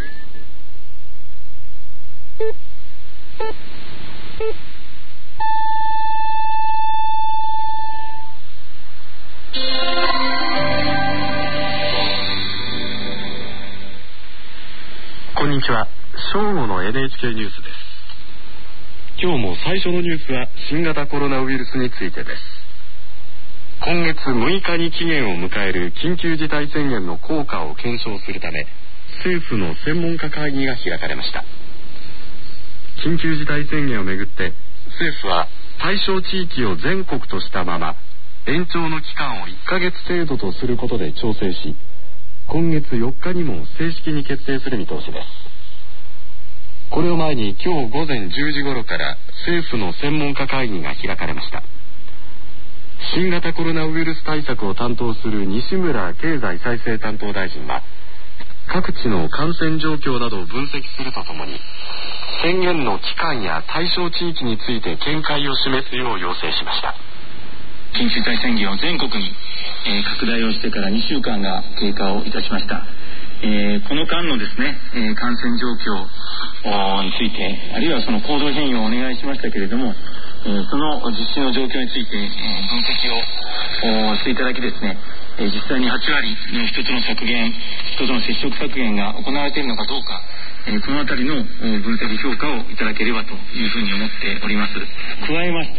こんにちは。正午の NHK ニュースです。今日も最初のニュースは新型コロナウイルスについてです。今月6日に期限を迎える緊急事態宣言の効果を検証するため、政府の専門家会議が開かれました。緊急事態宣言をめぐって政府は対象地域を全国としたまま延長の期間を1ヶ月程度とすることで調整し、今月4日にも正式に決定する見通しです。これを前に今日午前10時頃から政府の専門家会議が開かれました。新型コロナウイルス対策を担当する西村経済再生担当大臣は、各地の感染状況などを分析するとともに、宣言の期間や対象地域について見解を示すよう要請しました。 緊急事態宣言を全国に、拡大をしてから2週間が経過をいたしました。この間のですね、感染状況について、あるいはその行動変容をお願いしましたけれども、その実施の状況について、分析をしていただきですね、実際に8割の人との接触削減が行われているのかどうか、このあたりの分析評価をいただければというふうに思っております。加えまして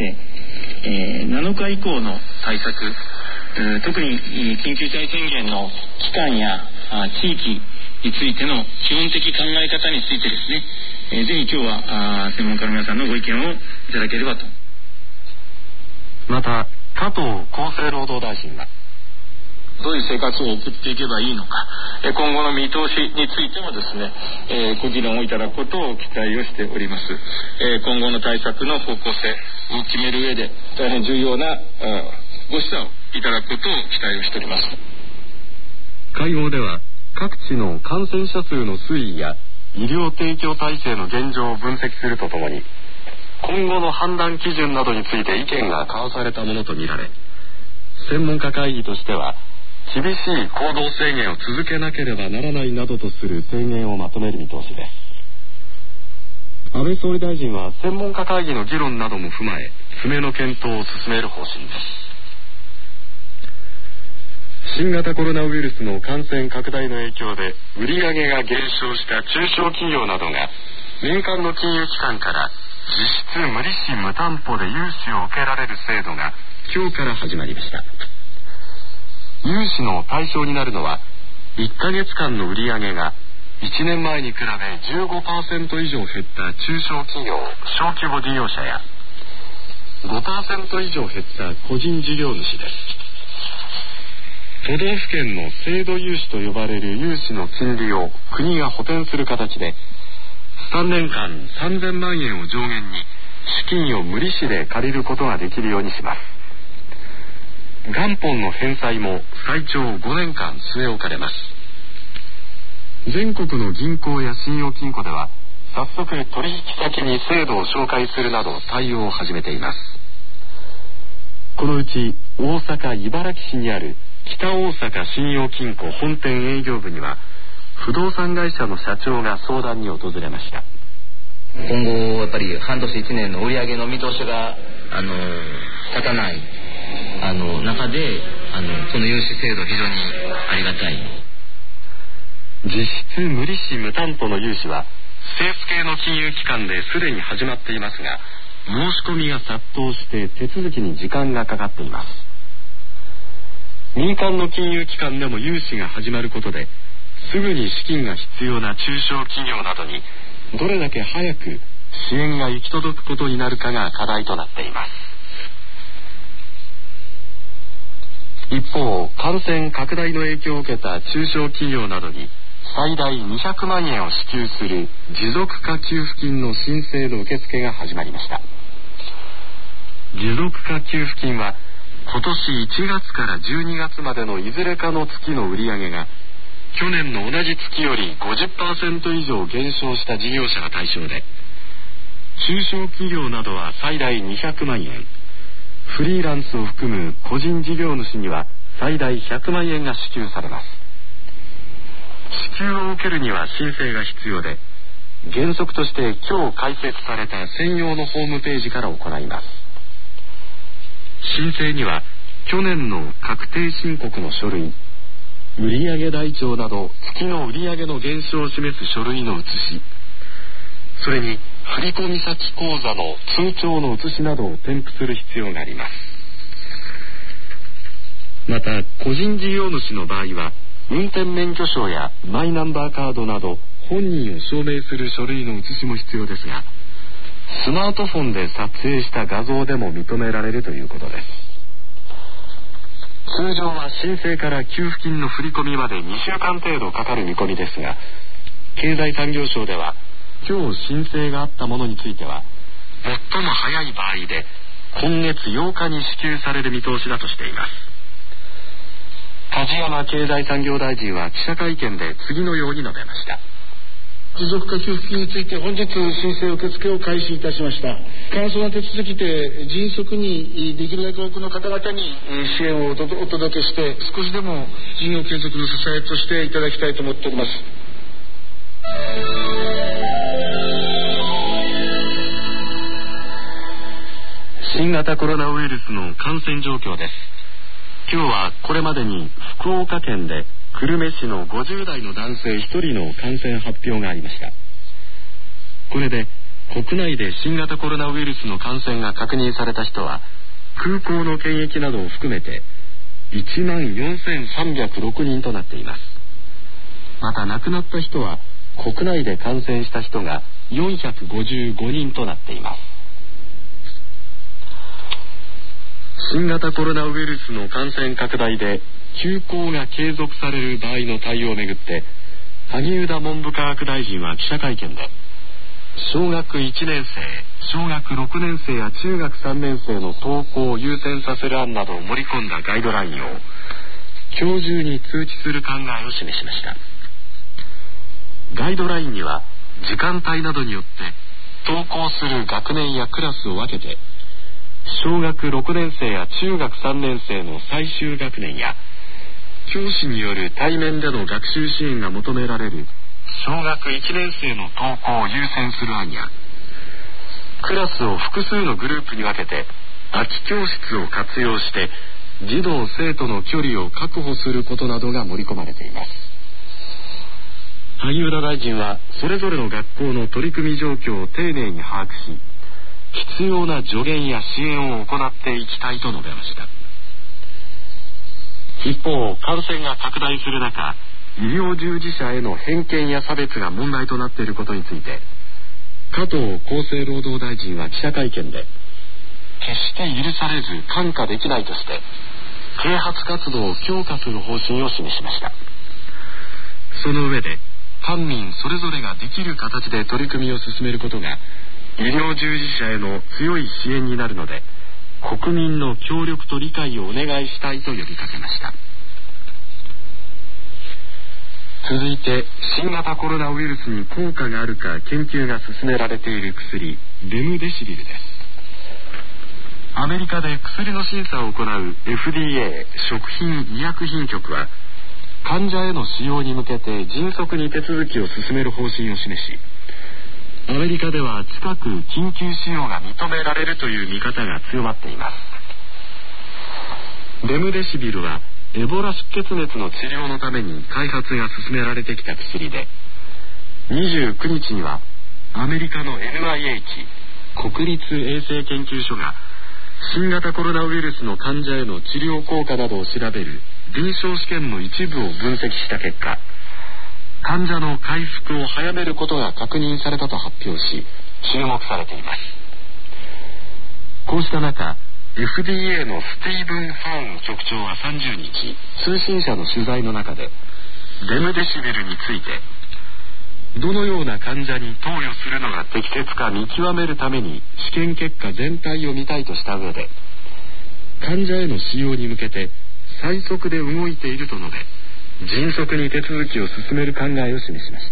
、7日以降の対策、特に緊急事態宣言の期間や地域についての基本的考え方についてですね、ぜひ今日は専門家の皆さんのご意見をいただければと。 また加藤厚生労働大臣は、 どういう生活を送っていけばいいのか、今後の見通しについてもですね、ご議論をいただくことを期待をしております。今後の対策の方向性を決める上で大変重要なご示唆をいただくことを期待をしております。 会合では各地の感染者数の推移や医療提供体制の現状を分析するとともに、今後の判断基準などについて意見が交わされたものとみられ、専門家会議としては厳しい行動制限を続けなければならないなどとする提言をまとめる見通しです。安倍総理大臣は専門家会議の議論なども踏まえ、詰めの検討を進める方針です。新型コロナウイルスの感染拡大の影響で売上が減少した中小企業などが民間の金融機関から実質無利子無担保で融資を受けられる制度が今日から始まりました。融資の対象になるのは1ヶ月間の売上が1年前に比べ 15% 以上減った中小企業・小規模事業者や 5% 以上減った個人事業主です。都道府県の制度融資と呼ばれる融資の金利を国が補填する形で3年間3000万円を上限に資金を無利子で借りることができるようにします。元本の返済も最長5年間据え置かれます。全国の銀行や信用金庫では早速取引先に制度を紹介するなど対応を始めています。このうち大阪茨木市にある北大阪信用金庫本店営業部には不動産会社の社長が相談に訪れました。 今後やっぱり半年1年の売上の見通しが立たない中でその融資制度非常にありがたい。 実質無利子無担保の融資は政府系の金融機関ですでに始まっていますが、申し込みが殺到して手続きに時間がかかっています。民間の金融機関でも融資が始まることですぐに資金が必要な中小企業などにどれだけ早く支援が行き届くことになるかが課題となっています。一方、感染拡大の影響を受けた中小企業などに最大200万円を支給する持続化給付金の申請の受付が始まりました。持続化給付金は今年1月から12月までのいずれかの月の売上が去年の同じ月より 50% 以上減少した事業者が対象で、中小企業などは最大200万円、フリーランスを含む個人事業主には最大100万円が支給されます。支給を受けるには申請が必要で、原則として今日開設された専用のホームページから行います。申請には去年の確定申告の書類、売上台帳など月の売上の減少を示す書類の写し、それに振込先口座の通帳の写しなどを添付する必要があります。また個人事業主の場合は運転免許証やマイナンバーカードなど本人を証明する書類の写しも必要ですが、 スマートフォンで撮影した画像でも認められるということです。通常は申請から給付金の振り込みまで2週間程度かかる見込みですが、経済産業省では今日申請があったものについては最も早い場合で今月8日に支給される見通しだとしています。梶山経済産業大臣は記者会見で次のように述べました。 持続化給付金について本日申請受付を開始いたしました。簡素な手続きで迅速にできるだけ多くの方々に支援をお届けして少しでも事業継続の支えとしていただきたいと思っております。 新型コロナウイルスの感染状況です。今日はこれまでに福岡県で久留米市の50代の男性1人の感染発表がありました。これで国内で新型コロナウイルスの感染が確認された人は空港の検疫などを含めて14,306人となっています。また亡くなった人は国内で感染した人が455人となっています。新型コロナウイルスの感染拡大で休校が継続される場合の対応をめぐって萩生田文部科学大臣は記者会見で小学1年生、小学6年生や中学3年生の登校を優先させる案などを盛り込んだガイドラインを今日中に通知する考えを示しました。ガイドラインには時間帯などによって登校する学年やクラスを分けて小学6年生や中学3年生の最終学年や教師による対面での学習支援が求められる小学1年生の登校を優先する案やクラスを複数のグループに分けて空き教室を活用して児童生徒の距離を確保することなどが盛り込まれています。萩生田大臣はそれぞれの学校の取り組み状況を丁寧に把握し必要な助言や支援を行っていきたいと述べました。一方、感染が拡大する中、医療従事者への偏見や差別が問題となっていることについて加藤厚生労働大臣は記者会見で決して許されず看過できないとして啓発活動を強化する方針を示しました。その上で官民それぞれができる形で取り組みを進めることが医療従事者への強い支援になるので国民の協力と理解をお願いしたいと呼びかけました。続いて新型コロナウイルスに効果があるか研究が進められている薬レムデシビルです。アメリカで薬の審査を行う FDA 食品医薬品局は患者への使用に向けて迅速に手続きを進める方針を示しアメリカでは近く緊急使用が認められるという見方が強まっています。レムデシビルはエボラ出血熱の治療のために開発が進められてきた薬で29日にはアメリカの NIH 国立衛生研究所が新型コロナウイルスの患者への治療効果などを調べる臨床試験の一部を分析した結果患者の回復を早めることが確認されたと発表し注目されています。こうした中 FDA のスティーブン・ハーン局長は30日通信社の取材の中でレムデシビルについてどのような患者に投与するのが適切か見極めるために試験結果全体を見たいとした上で患者への使用に向けて最速で動いていると述べ迅速に手続きを進める考えを示しました。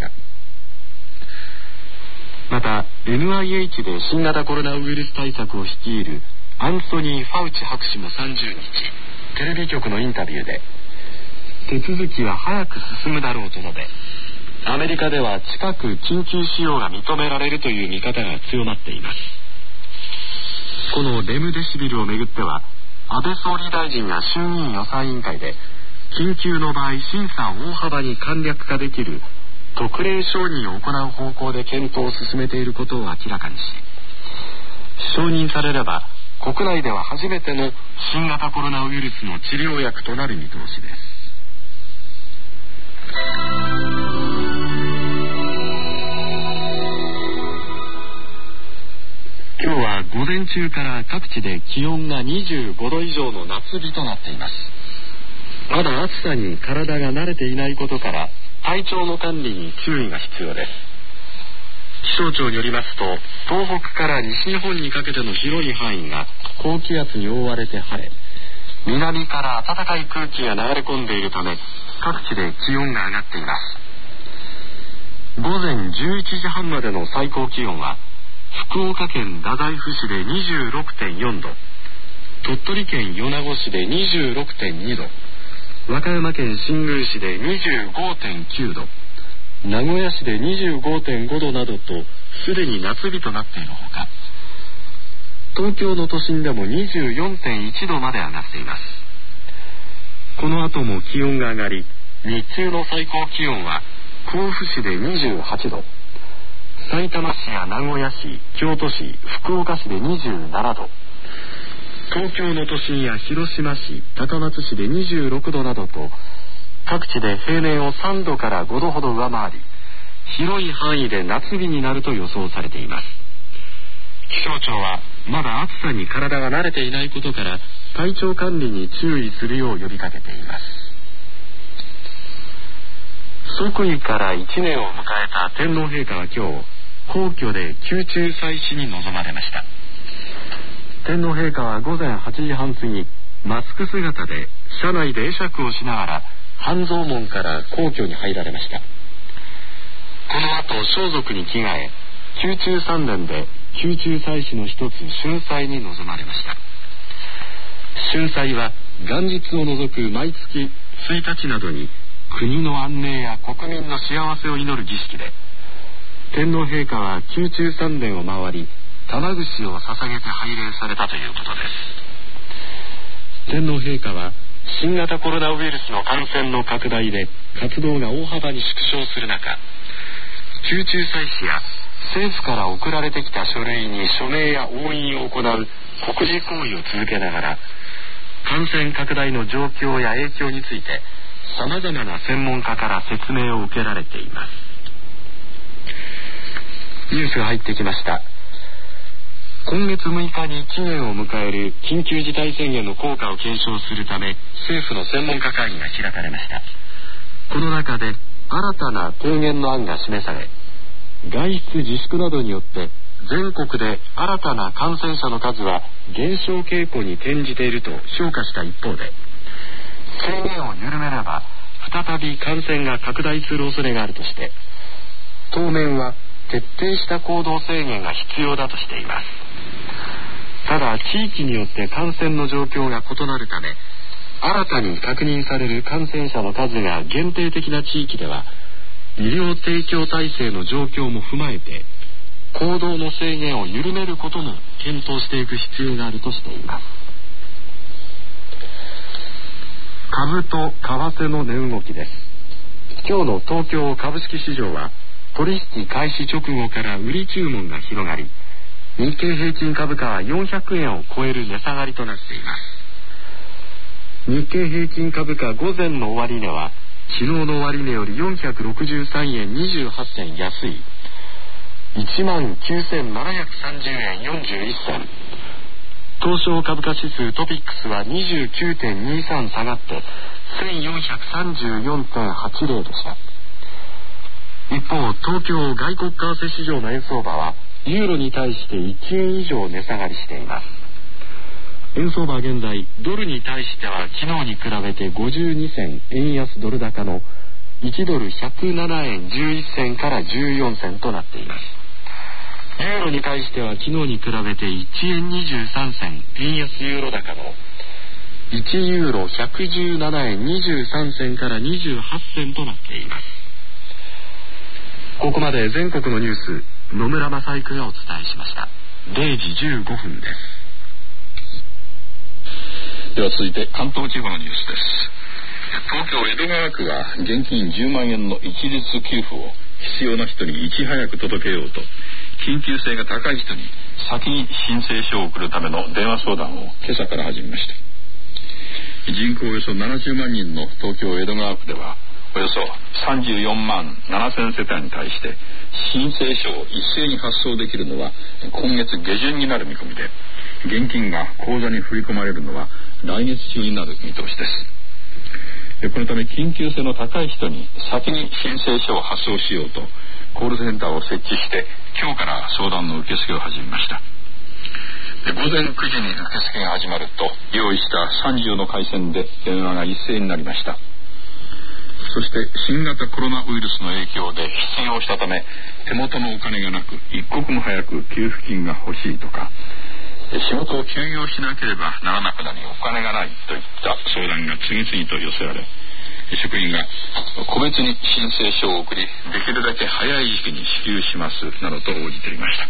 また NIH で新型コロナウイルス対策を率いるアンソニー・ファウチ博士も30日テレビ局のインタビューで手続きは早く進むだろうと述べアメリカでは近く緊急使用が認められるという見方が強まっています。このレムデシビルをめぐっては安倍総理大臣が衆議院予算委員会で緊急の場合審査を大幅に簡略化できる特例承認を行う方向で検討を進めていることを明らかにし承認されれば国内では初めての新型コロナウイルスの治療薬となる見通しです。 は午前中から各地で気温が25度以上の夏日となっています。まだ暑さに体が慣れていないことから体調の管理に注意が必要です。気象庁によりますと、東北から西日本にかけての広い範囲が高気圧に覆われて晴れ、南から暖かい空気が流れ込んでいるため各地で気温が上がっています。午前11時半までの最高気温は福岡県太宰府市で 26.4 度、鳥取県米子市で 26.2 度、和歌山県新宮市で 25.9 度、名古屋市で 25.5 度などとすでに夏日となっているほか、東京の都心でも 24.1 度まで上がっています。この後も気温が上がり、日中の最高気温は甲府市で28度、埼玉市や名古屋市、京都市、福岡市で27度、東京の都心や広島市、高松市で26度などと各地で平年を3度から5度ほど上回り、広い範囲で夏日になると予想されています。気象庁はまだ暑さに体が慣れていないことから体調管理に注意するよう呼びかけています。即位から1年を迎えた天皇陛下は今日、皇居で宮中祭祀に臨まれました。天皇陛下は午前8時半過ぎ、マスク姿で車内で会釈をしながら半蔵門から皇居に入られました。この後装束に着替え、宮中三殿で宮中祭祀の一つ春祭に臨まれました。春祭は元日を除く毎月1日などに国の安寧や国民の幸せを祈る儀式で、天皇陛下は宮中三殿を回り玉串を捧げて拝礼されたということです。天皇陛下は新型コロナウイルスの感染の拡大で活動が大幅に縮小する中、宮中祭祀や政府から送られてきた書類に署名や押印を行う国事行為を続けながら、感染拡大の状況や影響について様々な専門家から説明を受けられています。ニュースが入ってきました。今月6日に期限を迎える緊急事態宣言の効果を検証するため、政府の専門家会議が開かれました。この中で新たな提言の案が示され、外出自粛などによって全国で新たな感染者の数は減少傾向に転じていると評価した一方で、制限を緩めれば再び感染が拡大する恐れがあるとして、当面は徹底した行動制限が必要だとしています。ただ、地域によって感染の状況が異なるため、新たに確認される感染者の数が限定的な地域では、医療提供体制の状況も踏まえて行動の制限を緩めることも検討していく必要があるとしています。株と為替の値動きです。今日の東京株式市場は取引開始直後から売り注文が広がり、日経平均株価は400円を超える値下がりとなっています。日経平均株価午前の終値は昨日の終値より463円28銭安い 19,730 円41銭。東証株価指数トピックスは 29.23 下がって 1434.80 でした。一方、東京外国為替市場の円相場はユーロに対して1円以上値下がりしています。円相場は現在ドルに対しては昨日に比べて52銭円安ドル高の1ドル107円11銭から14銭となっています。ユーロに対しては昨日に比べて1円23銭円安ユーロ高の1ユーロ117円23銭から28銭となっています。ここまで全国のニュース、野村正育がお伝えしました。0時15分です。 では続いて関東地方のニュースです。東京江戸川区は現金10万円の一律給付を必要な人にいち早く届けようと、緊急性が高い人に先に申請書を送るための電話相談を今朝から始めました。人口およそ70万人の東京江戸川区では、 およそ34万7000世帯に対して申請書を一斉に発送できるのは今月下旬になる見込みで、現金が口座に振り込まれるのは来月中になる見通しです。このため緊急性の高い人に先に申請書を発送しようとコールセンターを設置して、今日から相談の受付を始めました。午前9時に受付が始まると用意した30の回線で電話が一斉になりました。そして新型コロナウイルスの影響で失業したため手元のお金がなく一刻も早く給付金が欲しいとか、仕事を休業しなければならなくなりお金がないといった相談が次々と寄せられ、職員が個別に申請書を送り、できるだけ早い時期に支給しますなどと応じていました。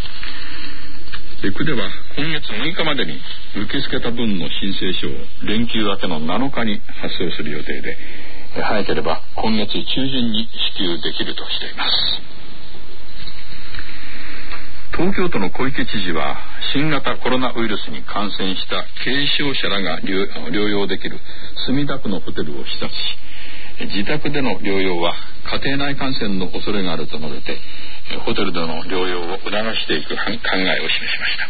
区では今月6日までに受け付けた分の申請書を連休明けの7日に発送する予定で、早ければ今月中旬に支給できるとしています。東京都の小池知事は新型コロナウイルスに感染した軽症者らが療養できる墨田区のホテルを視察し、自宅での療養は家庭内感染の恐れがあると述べて、ホテルでの療養を促していく考えを示しました。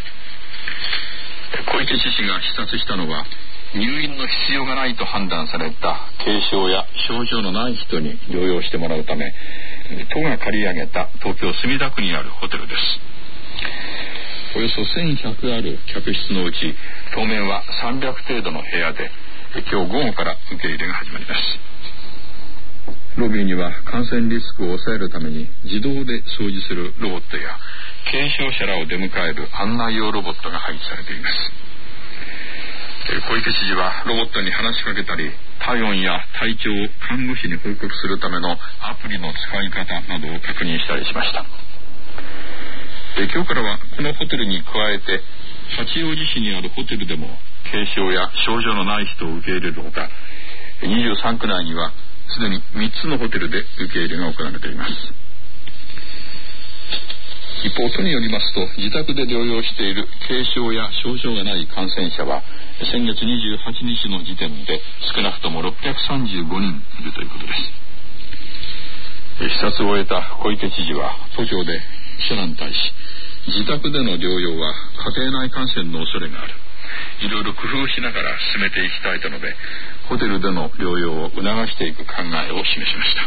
小池知事が視察したのは入院の必要がないと判断された軽症や症状のない人に療養してもらうため、都が借り上げた東京墨田区にあるホテルです。およそ1100ある客室のうち当面は300程度の部屋で、今日午後から受け入れが始まります。ロビーには感染リスクを抑えるために自動で掃除するロボットや軽症者らを出迎える案内用ロボットが配置されています。小池知事はロボットに話しかけたり、体温や体調を看護師に報告するためのアプリの使い方などを確認したりしました。今日からはこのホテルに加えて八王子市にあるホテルでも軽症や症状のない人を受け入れるほか、23区内にはすでに3つのホテルで受け入れが行われています。一方、都によりますと自宅で療養している軽症や症状がない感染者は先月28日の時点で少なくとも635人いるということです。視察を終えた小池知事は都庁で記者らに対し、自宅での療養は家庭内感染の恐れがある、いろいろ工夫しながら進めていきたいと述べ、ホテルでの療養を促していく考えを示しました。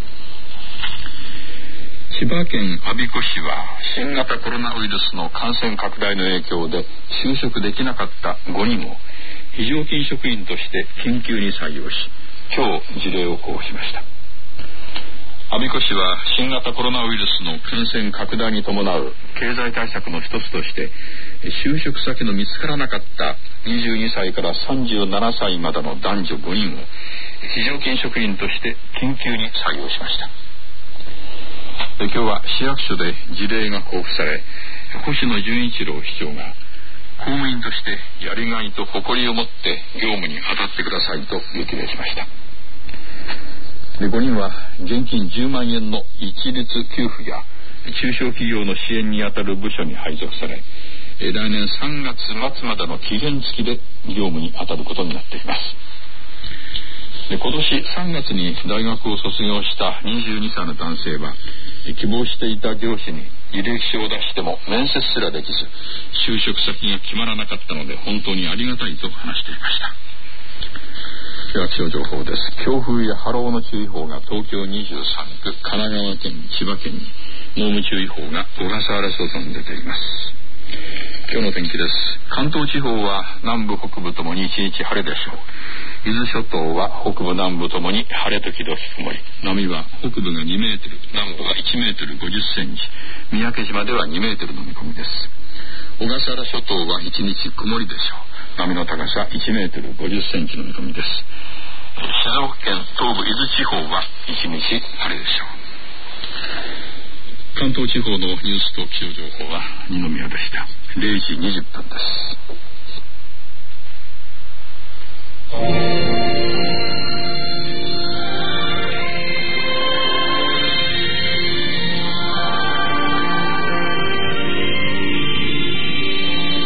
千葉県我孫子市は新型コロナウイルスの感染拡大の影響で就職できなかった5人を非常勤職員として緊急に採用し、今日辞令を交付しました。我孫子市は新型コロナウイルスの感染拡大に伴う経済対策の一つとして就職先の見つからなかった22歳から37歳までの男女5人を非常勤職員として緊急に採用しました。今日は市役所で辞令が交付され、星野純一郎市長が公務員としてやりがいと誇りを持って業務に当たってくださいと激励しました。5人は現金10万円の一律給付や中小企業の支援にあたる部署に配属され、来年3月末までの期限付きで業務に当たることになっています。今年3月に大学を卒業した22歳の男性は希望していた業種に履歴書を出しても面接すらできず、就職先が決まらなかったので本当にありがたいと話していました。では気象情報です。強風や波浪の注意報が東京23区、神奈川県、千葉県に、濃霧注意報が小笠原諸島に出ています。今日の天気です。関東地方は南部北部ともに1日晴れでしょう。伊豆諸島は北部南部ともに晴れ時々曇り、波は北部が2メートル、南部は1メートル50センチ、三宅島では2メートルの見込みです。小笠原諸島は1日曇りでしょう。波の高さ1メートル50センチの見込みです。静岡県東部伊豆地方は1日晴れでしょう。関東地方のニュースと気象情報は二宮でした。0時20分です。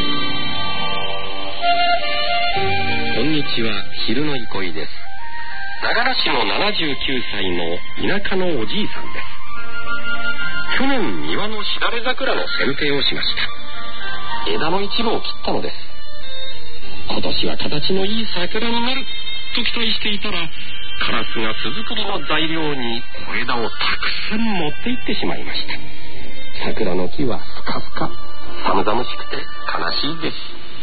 こんにちは、昼の憩いです。 長良市の79歳の田舎のおじいさんです。去年庭のしだれ桜の剪定をしました。枝の一部を切ったのです。今年は形のいい桜になると期待していたら、カラスが巣作りの材料に小枝をたくさん持って行ってしまいました。桜の木はふかふか、寒々しくて悲しいです。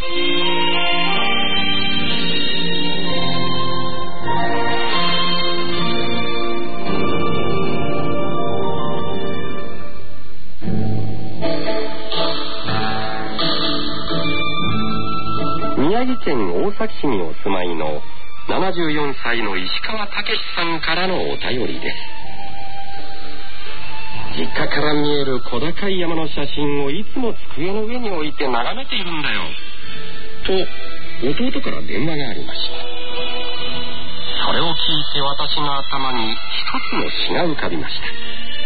宮城県大崎市にお住まいの74歳の石川武さんからのお便りです。実家から見える小高い山の写真をいつも机の上に置いて眺めているんだよと弟から電話がありました。それを聞いて私の頭に一つの詩が浮かびました。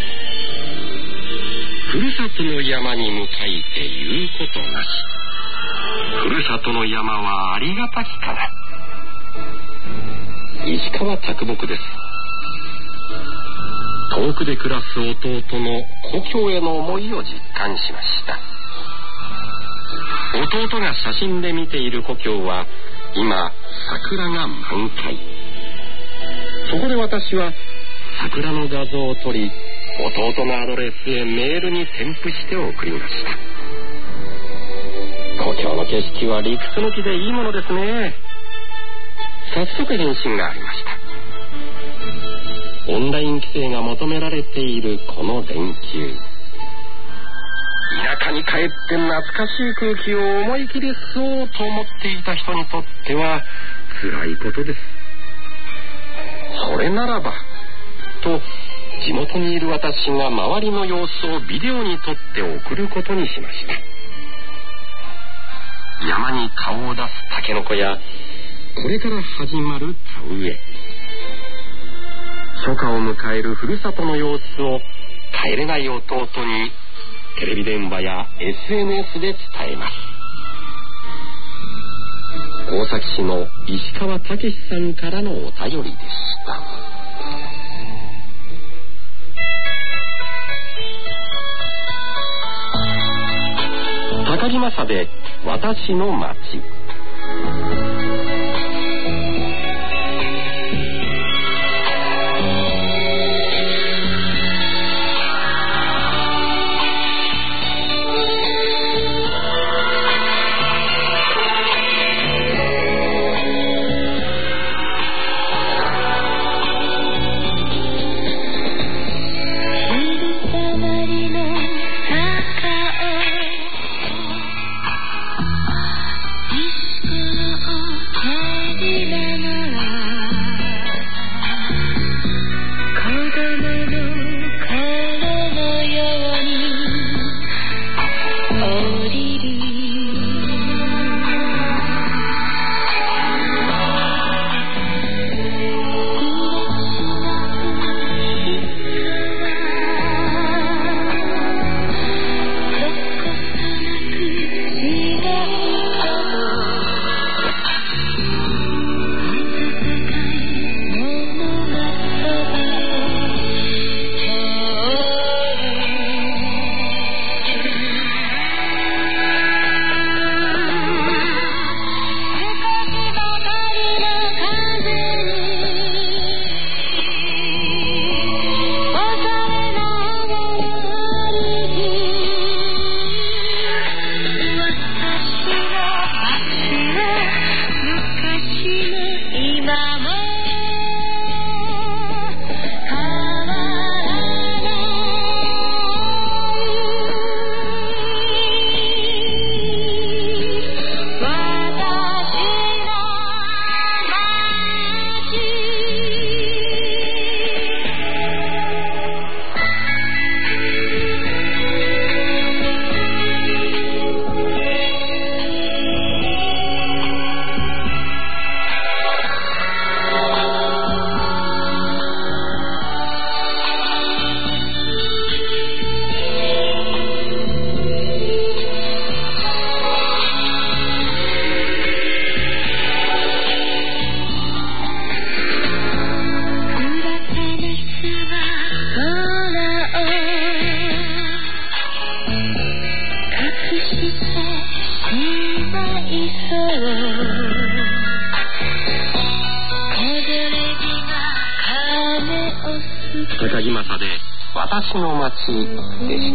ふるさとの山に向かいて言うことなし、ふるさとの山はありがたきから。石川啄木です。遠くで暮らす弟の故郷への思いを実感しました。弟が写真で見ている故郷は今桜が満開。そこで私は桜の画像を撮り、弟のアドレスへメールに添付して送りました。故郷の景色は理屈抜きでいいものですね。早速返信がありました。オンライン規制が求められているこの連休、田舎に帰って懐かしい空気を思い切り吸おうと思っていた人にとっては辛いことです。それならばと、地元にいる私が周りの様子をビデオに撮って送ることにしました。山に顔を出すタケノコや、これから始まる田植え、初夏を迎えるふるさとの様子を帰れない弟にテレビ電話や SNS で伝えます。大崎市の石川武さんからのお便りでした。高木正で私の町。 石私の町でした。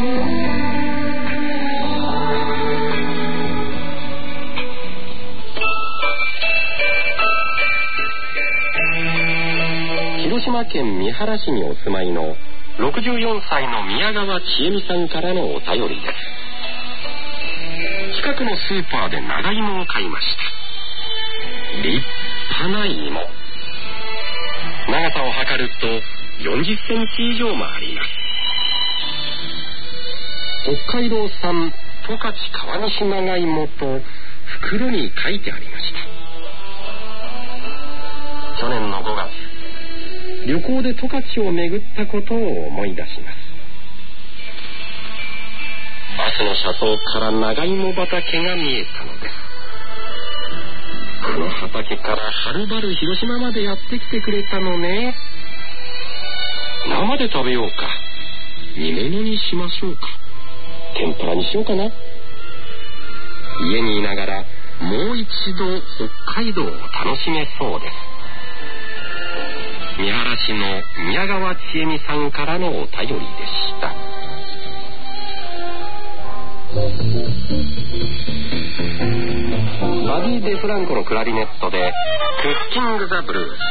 広島県三原市にお住まいの64歳の宮川千恵美さんからのお便りです。近くのスーパーで長芋を買いました。立派な芋。長さを測ると40センチ以上もあります。北海道産十勝川西長芋と袋に書いてありました。去年の5月、旅行で十勝を巡ったことを思い出します。バスの車窓から長芋畑が見えたのです。この畑からはるばる広島までやってきてくれたのね。生で食べようか、煮物にしましょうか、天ぷらにしようかな。家にいながらもう一度北海道を楽しめそうです。三原市の宮川千恵美さんからのお便りでした。バディ・デ・フランコのクラリネットでクッキング・ザ・ブルース。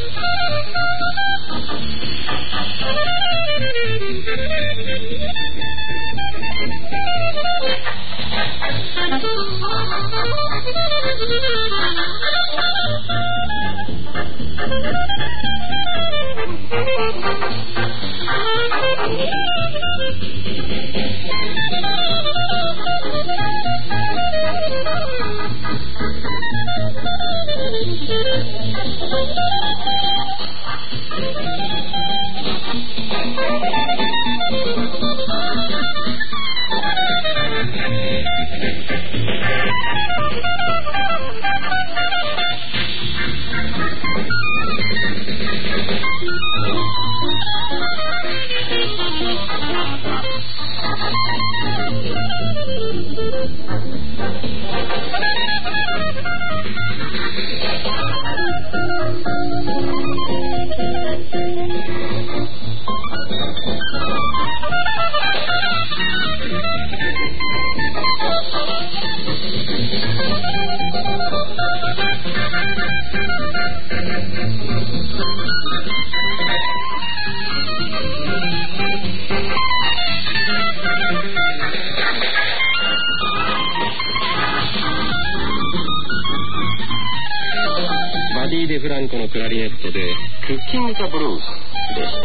バディ・デ・フランコのクラリネットでクッキング・ザ・ブルースでした。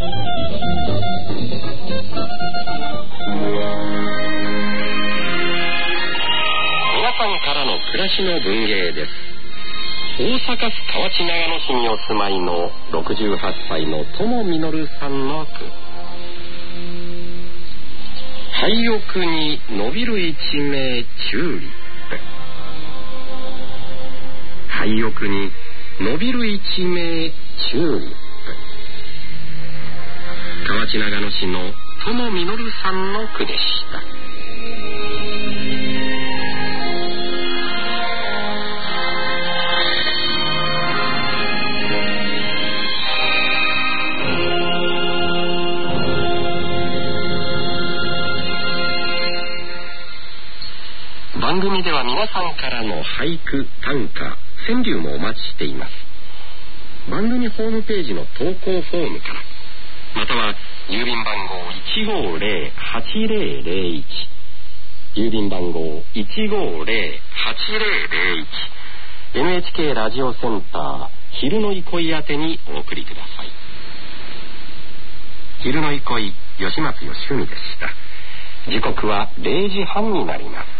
皆さんからの暮らしの文芸です。大阪府河内長野市にお住まいの68歳の友実さんの句。廃屋に伸びる一名チューリップ。廃屋に伸びる一名チューリップ。河内長野市の友実さんの句でした。番組では皆さんからの俳句、短歌、川柳もお待ちしています。番組ホームページの投稿フォームから、または郵便番号 150-8001 郵便番号 150-8001 NHK ラジオセンター昼の憩い宛てにお送りください。昼の憩い、吉松義文でした。時刻は0時半になります。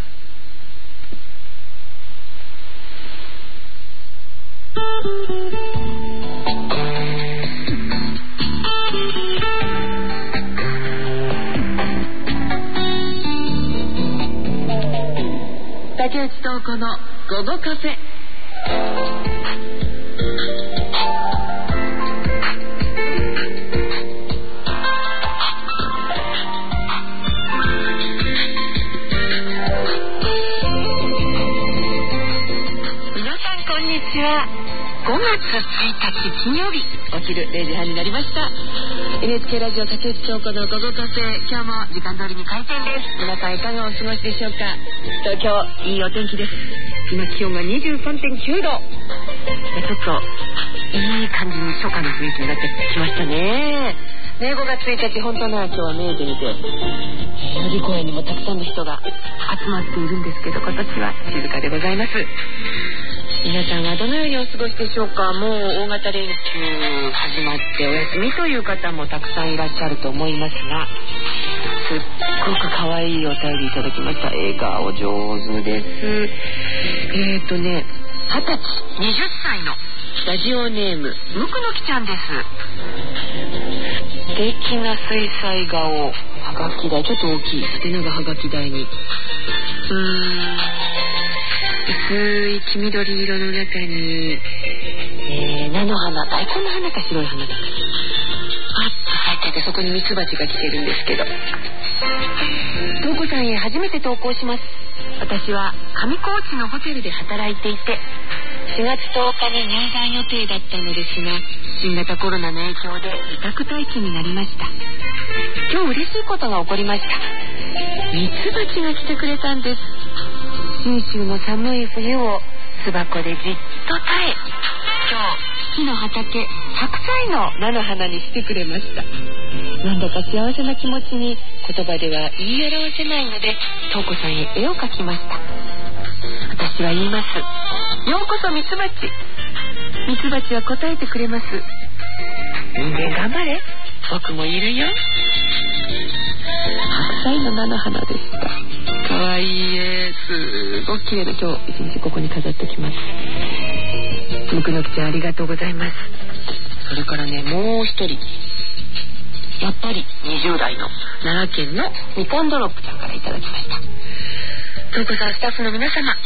竹内東子の午後カフェ。 皆さんこんにちは。5月1日金曜日、お昼0時半になりました。 NHK ラジオ竹内京子の午後カフェ、今日も時間通りに開店です。皆さんいかがお過ごしでしょうか。東京いいお天気です。今気温が 23.9 度。ちょっといい感じに初夏の雰囲気になってきましたね。5月1日、本当なら今日はメーデーで代々木公園にもたくさんの人が集まっているんですけど、今年は静かでございます。皆さんはどのようにお過ごしでしょうか。もう大型連休始まってお休みという方もたくさんいらっしゃると思いますが、すっごく可愛いお便りいただきました。笑顔上手です。20歳のラジオネームむくのきちゃんです。素敵な水彩画をはがき台、ちょっと大きい縦長はがき台に薄い黄緑色の中に、菜の花、大根の花か白い花だったりパッと咲いてて、そこにミツバチが来てるんですけど、東子さんへ初めて投稿します。私は上高地のホテルで働いていて4月10日に入団予定だったのですが、新型コロナの影響で自宅待機になりました。今日嬉しいことが起こりました。ミツバチが来てくれたんです。信州の寒い冬を巣箱でじっと耐え、今日木の畑白菜の菜の花にしてくれました。なんだか幸せな気持ちに言葉では言い表せないので、東子さんへ絵を描きました。私は言います。ようこそミツバチ。ミツバチは答えてくれます。人間頑張れ、僕もいるよ。白菜の菜の花でした。かわいい絵、すごく綺麗で、今日一日ここに飾っておきます。むくのきちゃんありがとうございます。それからね、もう一人、やっぱり20代の奈良県のみかんドロップちゃんからいただきました。東子さん、スタッフの皆様、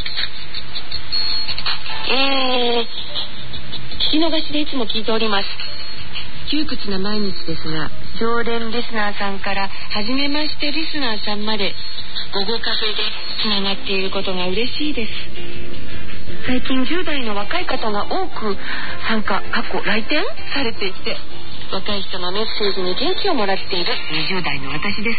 聞き逃しでいつも聞いております。窮屈な毎日ですが、常連リスナーさんから初めましてリスナーさんまで午後カフェでつながっていることが嬉しいです。最近10代の若い方が多く参加、来店されていて、若い人のメッセージに元気をもらっている20代の私です。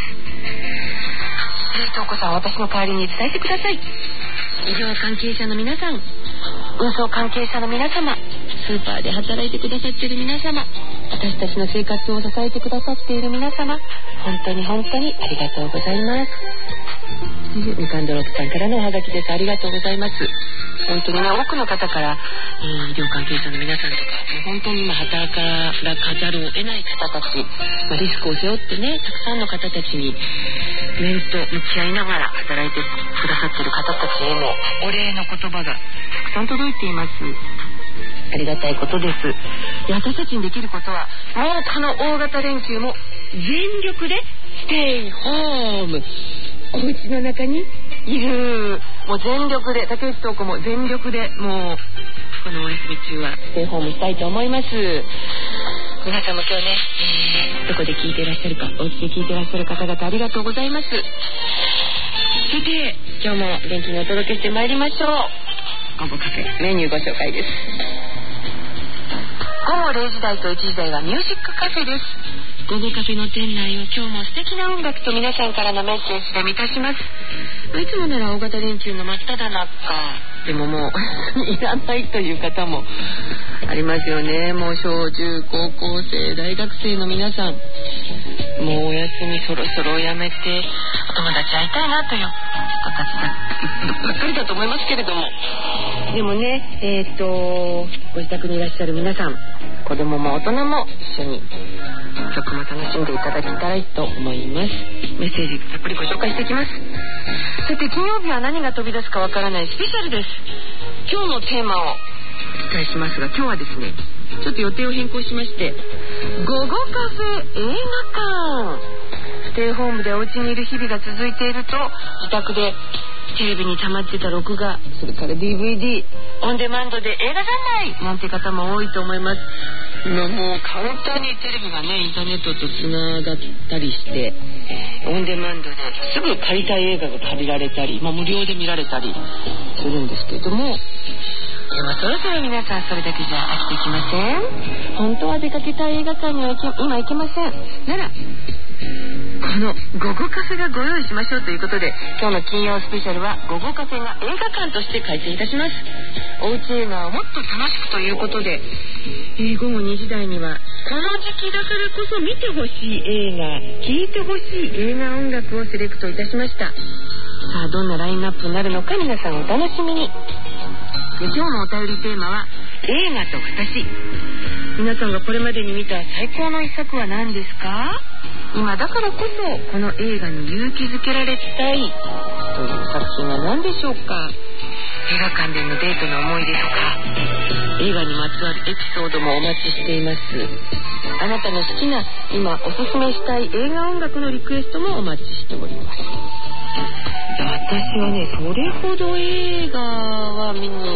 東子さん、私の代わりに伝えてください。医療関係者の皆さん、運送関係者の皆様、スーパーで働いてくださっている皆様、私たちの生活を支えてくださっている皆様、本当に本当にありがとうございます。みかんドロップさんからのおはがきです。ありがとうございます。本当にね、多くの方から、医療関係者の皆さんとか、本当に今働かざるを得ない方たち、リスクを背負ってね、たくさんの方たちに面と向き合いながら働いてくださっている方たちへもお礼の言葉がたくさん届いています。ありがたいことです。で、私たちにできることは、もうこの大型連休も全力でステイホーム、お家の中にいる、もう全力で、竹内東子も全力で、もうこのお休み中はステイホームしたいと思います。皆さんも今日ね、どこで聞いていらっしゃるか、お家で聞いていらっしゃる方々、ありがとうございます。さて、今日も元気にお届けしてまいりましょう。午後カフェメニューご紹介です。午後0時台と1時台はミュージックカフェです。午後カフェの店内を今日も素敵な音楽と皆さんからのメッセージで満たします。いつもなら大型連休の真っ只中でももういらないという方もありますよね。もう小中高校生大学生の皆さん、もうお休みそろそろやめてお友達会いたいなという子たちばっかりだと思いますけれども、でもね、ご自宅にいらっしゃる皆さん、子供も大人も一緒に曲も楽しんでいただけたらいいと思います。メッセージたっぷりご紹介していきます。さて、金曜日は何が飛び出すかわからないスペシャルです。今日のテーマをお伝えしますが、今日はですね、ちょっと予定を変更しまして、午後カフェ映画館、ステイホームでお家にいる日々が続いていると、自宅でテレビに溜まってた録画、それから DVD、オンデマンドで映画三昧なんて方も多いと思います。もう簡単にテレビがね、インターネットとつながったりして、オンデマンドですぐ借りたい映画が借りられたり、無料で見られたりするんですけれども、 そろそろ皆さんそれだけじゃ飽きてきません？本当は出かけたい映画館には今行けませんなら、この午後カフェがご用意しましょうということで、今日の金曜スペシャルは午後カフェが映画館として開店いたします。おうち映画をもっと楽しくということで、午後2時台にはこの時期だからこそ見てほしい映画、聴いてほしい映画音楽をセレクトいたしました。さあどんなラインナップになるのか皆さんお楽しみに。今日のお便りテーマは映画と私。皆さんがこれまでに見た最高の一作は何ですか？今だからこそこの映画に勇気づけられたいという作品は何でしょうか？映画館でのデートの思い出とか、映画にまつわるエピソードもお待ちしています。あなたの好きな今おすすめしたい映画音楽のリクエストもお待ちしております。私はね、それほど映画は見に通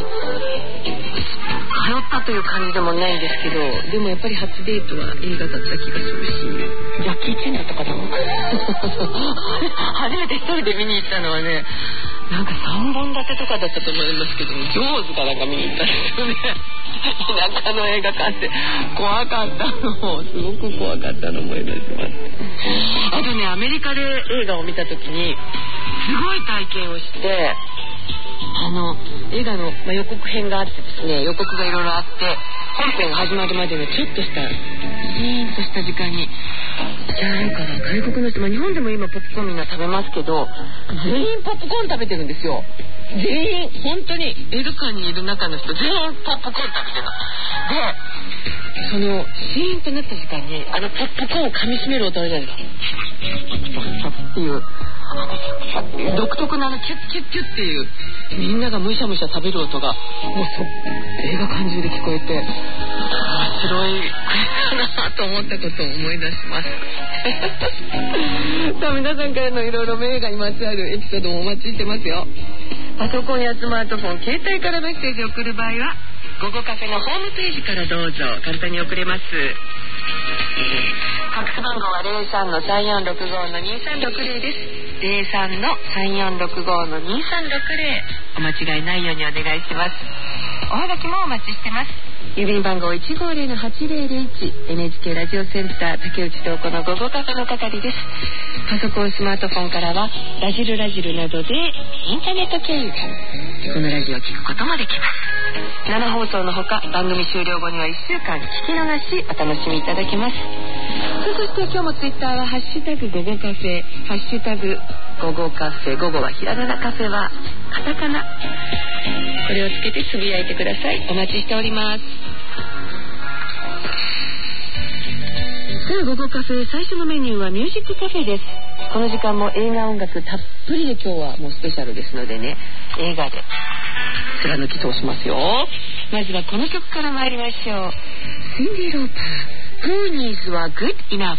ったという感じでもないんですけど、でもやっぱり初デートは映画だった気がするし、ジャッキー・チェンだったかな初めて一人で見に行ったのはね、なんか3本立てとかだったと思いますけど、ジョーズかなんか見に行ったんですよね。田舎の映画館って怖かったの、すごく怖かったのを思い出します。あとね、アメリカで映画を見た時にすごい体験をして、映画の、予告編があってですね、予告がいろいろあって、本編が始まるまでのちょっとしたシーンとした時間に、なんか外国の人、日本でも今ポップコーンみんな食べますけど、全員ポップコーン食べてるんですよ。全員、本当に映画館にいる中の人全員ポップコーン食べてるので、そのシーンとなった時間にポップコーンを噛み締める音あるじゃないですかっていう独特なキュッキュッキュッっていう、みんながむしゃむしゃ食べる音がもう映画館中で聞こえて、面白いなと思ったことを思い出しますさあ皆さんからのいろいろ映画にまつわるエピソードもお待ちしてますよ。パソコンやスマートフォン、携帯からメッセージを送る場合は午後カフェのホームページからどうぞ簡単に送れます。ファックス番号は 03-3465-2360 です。03-3465-2360、お間違いないようにお願いします。おはがきもお待ちしてます。郵便番号 150-8001 NHK ラジオセンター竹内東子の午後カフェの係です。パソコン、スマートフォンからはラジルなどでインターネット経由でこのラジオを聞くこともできます。生放送のほか番組終了後には1週間聞き逃しお楽しみいただけます。そして今日もツイッターはハッシュタグ午後カフェ、ハッシュタグ午後カフェ、午後はひらがな、カフェはカタカナ、これをつけてつぶやいてください。お待ちしております。さあ午後カフェ、最初のメニューはミュージックカフェです。この時間も映画音楽たっぷりで、今日はもうスペシャルですのでね、映画で貫き通しますよ。まずはこの曲から参りましょう。シンディ・ローパー、Who Needs Was Good Enough。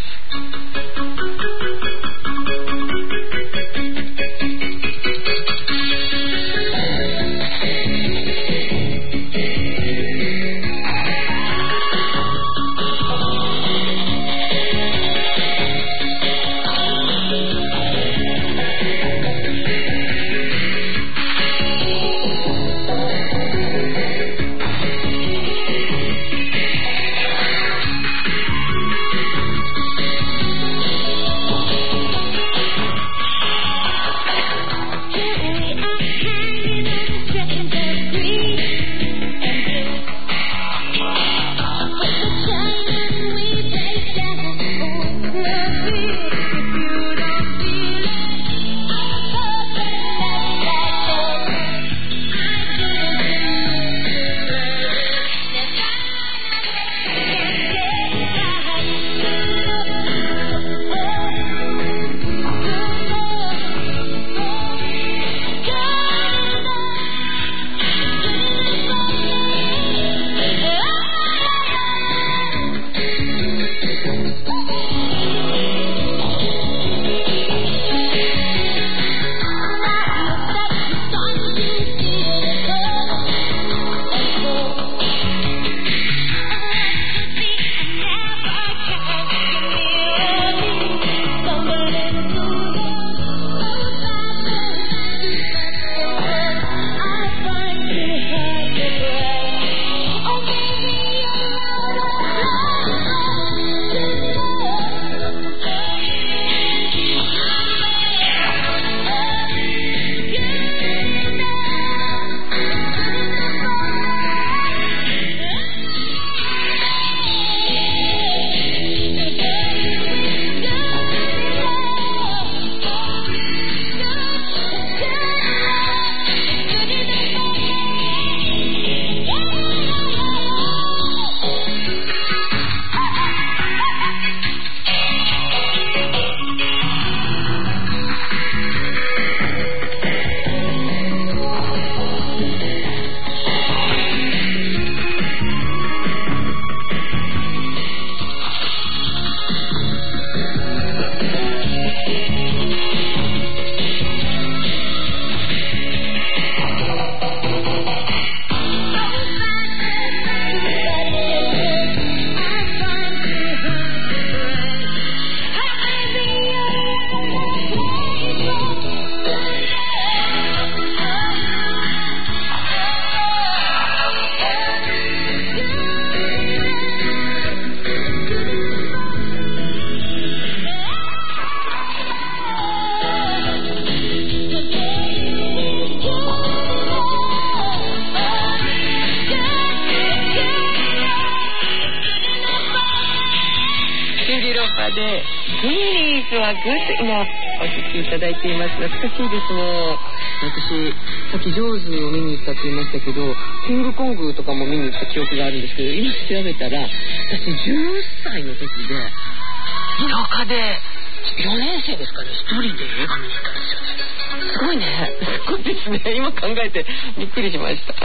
グミリーズはグッド今お聞きいただいています。懐かしいですね。私さっきジョーズを見に行ったって言いましたけど、キングコングとかも見に行った記憶があるんですけど、今調べたら私11歳の時で田舎で4年生ですかね、一人で映画見に行ったんですよ。すごいね、すごいですね。今考えてびっくりしました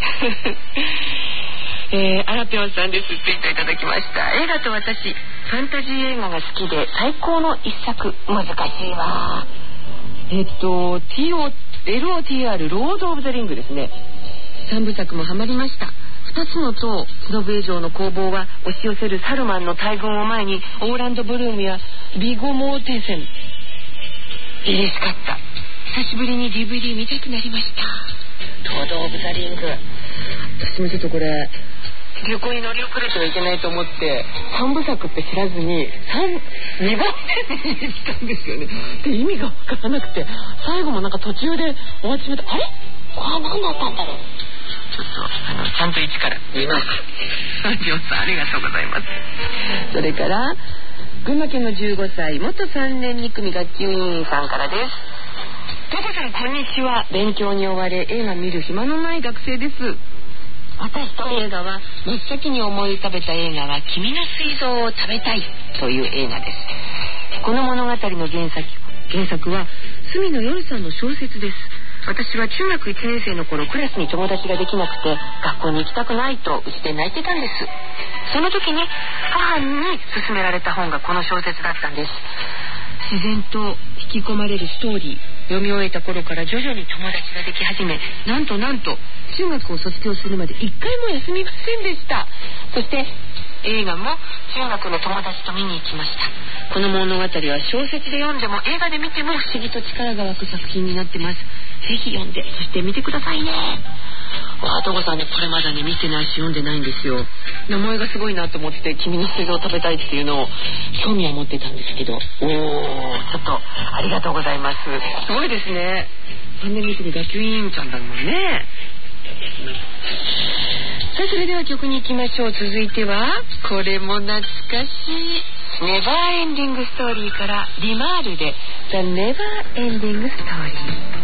アラピョンさんです。ツイートいただきました。映画と私、ファンタジー映画が好きで最高の一作。難しいわ。LOTR ロード・オブ・ザ・リングですね。3部作もハマりました。2つの塔、スノブエ城の攻防は押し寄せるサルマンの大軍を前にオーランド・ブルームやビゴモーテンセン、嬉しかった。久しぶりに DVD 見たくなりました。ロード・オブ・ザ・リング、私もちょっとこれ旅行に乗り遅れてはいけないと思って3部作って知らずに2番目に見に行ったんですよね。で意味が分からなくて、最後もなんか途中で終わっちまって、あれこれは何だったんだろう。ちょっとちゃんと一から見ます。ジョンさんありがとうございます。それから群馬県の15歳元3年2組学級委員さんからです。トコさんこんにちは。勉強に追われ映画見る暇のない学生です。私と映画は真っ先に思い浮かべた映画は君の膵臓を食べたいという映画です。この物語の原作は住野夜さんの小説です。私は中学1年生の頃クラスに友達ができなくて学校に行きたくないとうちで泣いてたんです。その時に母に勧められた本がこの小説だったんです。自然と引き込まれるストーリー、読み終えた頃から徐々に友達ができ始め、なんと中学を卒業するまで一回も休みませんでした。そして映画も中学の友達と見に行きました。この物語は小説で読んでも映画で見ても不思議と力が湧く作品になってます。ぜひ読んで、そして見てくださいね。トコさんね、これまだね見てないし読んでないんですよ。名前がすごいなと思って君の膵臓を食べたいっていうのを興味は持ってたんですけど、ちょっとありがとうございます。すごいですね。3年2組学級委員ちゃんだもんね。さあそれでは曲に行きましょう。続いてはこれも懐かしいネバーエンディングストーリーからリマールで The Never Ending Story。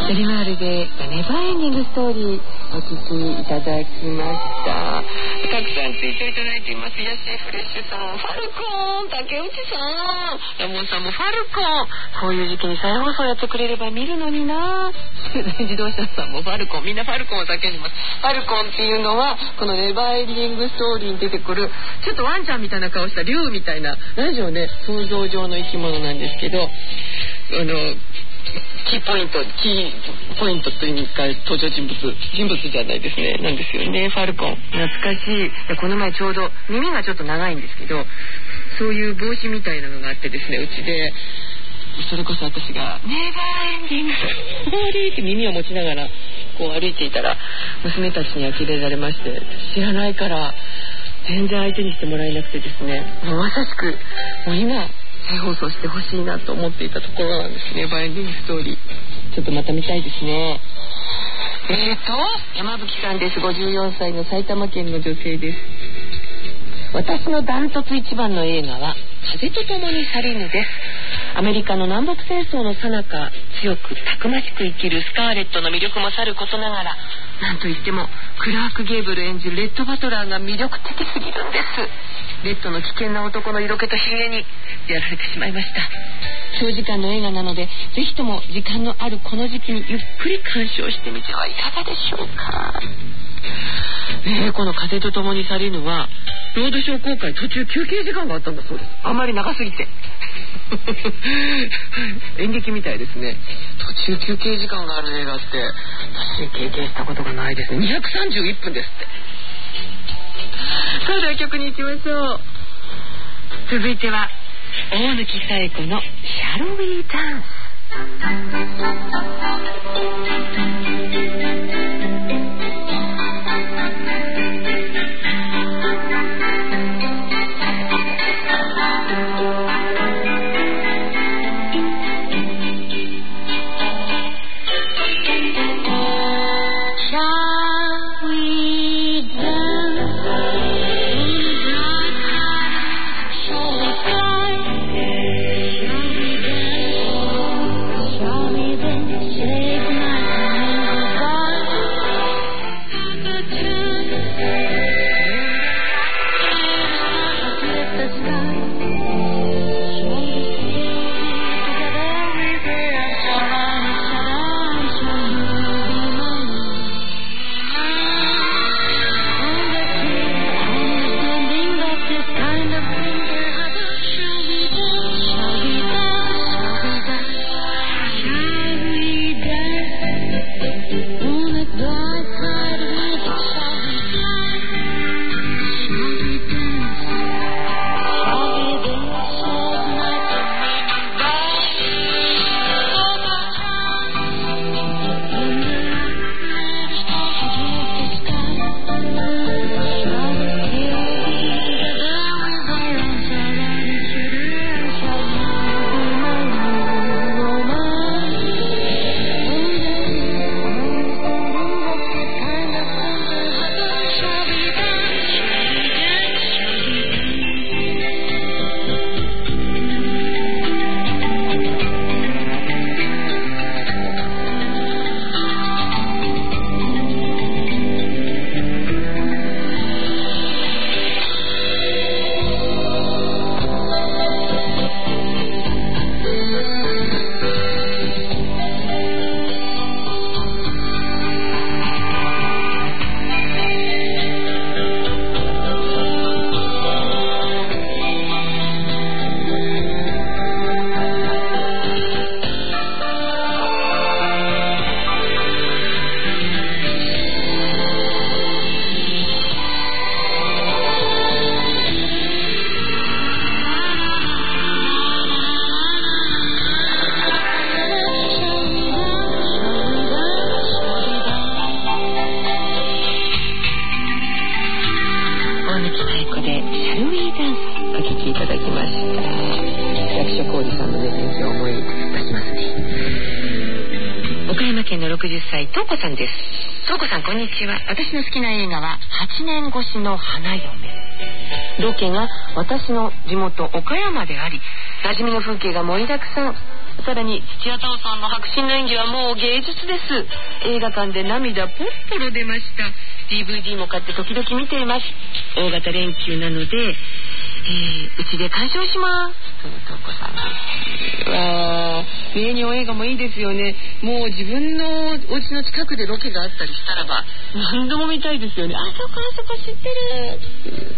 デリマールでネバーエンディングストーリーお聞きいただきました。たくさんツイートいただいています。ヤシフレッシュさん、ファルコン、竹内さん、ラモンさんもファルコン、こういう時期に再放送やってくれれば見るのにな。自動車さんもファルコン、みんなファルコンを叫んでます。ファルコンっていうのはこのネバーエンディングストーリーに出てくるちょっとワンちゃんみたいな顔した竜みたいなラジオね、想像上の生き物なんですけど、キーポイントというか登場人物じゃないですね、なんですよね。ファルコン懐かしい。この前ちょうど耳がちょっと長いんですけど、そういう帽子みたいなのがあってですね、うちでそれこそ私がネバーエンディングストーリーって耳を持ちながらこう歩いていたら、娘たちに呆れられまして、知らないから全然相手にしてもらえなくてですね、まさしくもう今再放送してほしいなと思っていたところなんですね。ネバーエンディングストーリーちょっとまた見たいですね。山吹さんです。54歳の埼玉県の女性です。私のダントツ一番の映画は風と共に去りぬです。アメリカの南北戦争の最中、強くたくましく生きるスカーレットの魅力もさることながら、なんといってもクラーク・ゲーブル演じるレッド・バトラーが魅力的すぎるんです。レッドの危険な男の色気とひげにやられてしまいました。長時間の映画なので、ぜひとも時間のあるこの時期にゆっくり鑑賞してみてはいかがでしょうか。この風と共に去りぬはロードショー公開途中休憩時間があったんだそうです。あんまり長すぎて演劇みたいですね。途中休憩時間がある映画って私経験したことがないですね。231分ですって。それでは曲に行きましょう。続いては大貫紗子のシャルウィーダンス。トウコさんです。トウコさんこんにちは。私の好きな映画は8年越しの花嫁。ロケが私の地元岡山であり、馴染みの風景が盛りだくさん。 さらに土屋太鳳さんの迫真の演技はもう芸術です。映画館で涙ポロポロ出ました。 DVD も買って時々見ています。大型連休なので、うちで鑑賞しますというとこさんです。わー、芸能映画もいいですよね。もう自分のお家の近くでロケがあったりしたらば何度も見たいですよね。あそこ知ってる。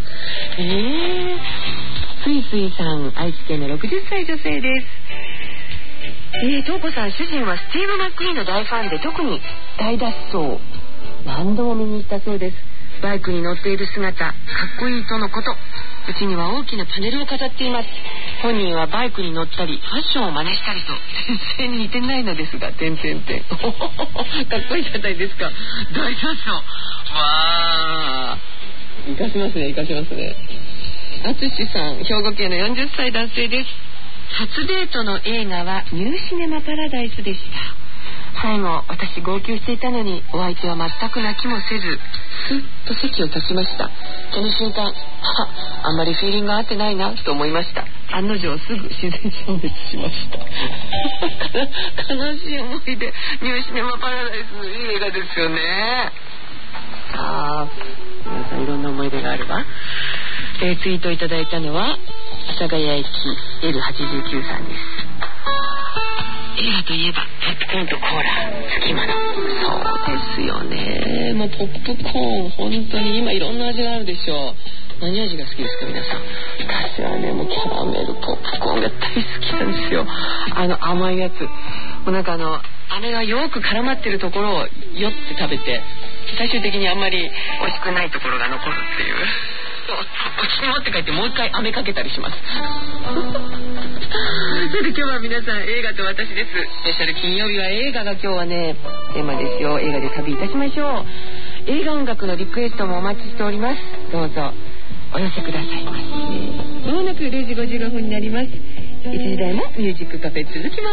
すいすいさん、愛知県の60歳女性です。東子さん、主人はスティーブ・マックイーンの大ファンで、特に大脱走何度も見に行ったそうです。バイクに乗っている姿かっこいいとのこと。うちには大きなパネルを飾っています。本人はバイクに乗ったりファッションを真似したりと全然似てないのですが、かっこいいじゃないですか。大脱走、わー、生かしますね。あつしさん、兵庫県の40歳男性です。初デートの映画はニューシネマパラダイスでした。最後、私号泣していたのにお相手は全く泣きもせず、スッと席を立ちました。その瞬間、あんまりフィーリングが合ってないなと思いました。案の定すぐ自然消滅しました悲しい思いで。ニューシネマパラダイス、いい映画ですよね。皆さんいろんな思い出があるわ。ツイートいただいたのは阿佐ヶ谷駅 L89 さんです。映画といえばポップコーンとコーラ、好きもの。そうですよね。もうポップコーン、本当に今いろんな味があるでしょう。何味が好きですか皆さん。私はね、もうキャラメルポップコーンが大好きなんですよ。甘いやつ、もうなんか飴がよく絡まってるところをよって食べて、最終的にあんまり美味しくないところが残るっていう。お家に持って帰ってもう一回飴かけたりしますそれで今日は皆さん、映画と私です。スペシャル金曜日は映画が今日はねテーマですよ。映画で旅いたしましょう。映画音楽のリクエストもお待ちしております。どうぞお寄せくださいませ。まもなく0時55分になります。1時台もミュージックカフェ続きます。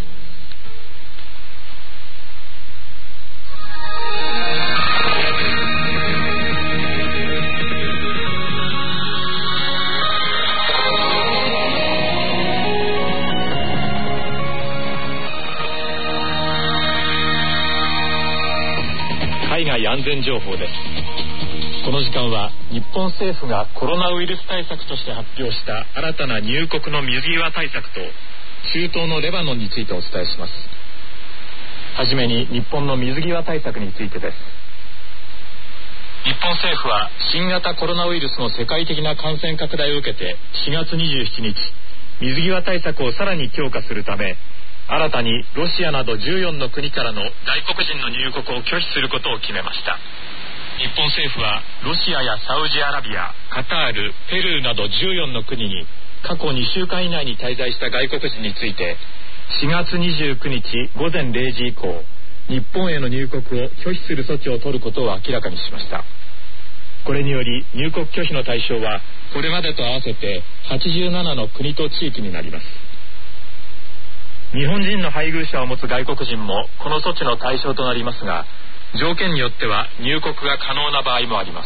海外安全情報です。この時間は日本政府がコロナウイルス対策として発表した新たな入国の水際対策と中東のレバノンについてお伝えします。はじめに日本の水際対策についてです。日本政府は新型コロナウイルスの世界的な感染拡大を受けて4月27日、水際対策をさらに強化するため、新たにロシアなど14の国からの外国人の入国を拒否することを決めました。日本政府はロシアやサウジアラビア、カタール、ペルーなど14の国に過去2週間以内に滞在した外国人について、4月29日午前0時以降、日本への入国を拒否する措置を取ることを明らかにしました。これにより入国拒否の対象はこれまでと合わせて87の国と地域になります。日本人の配偶者を持つ外国人もこの措置の対象となりますが、条件によっては入国が可能な場合もあります。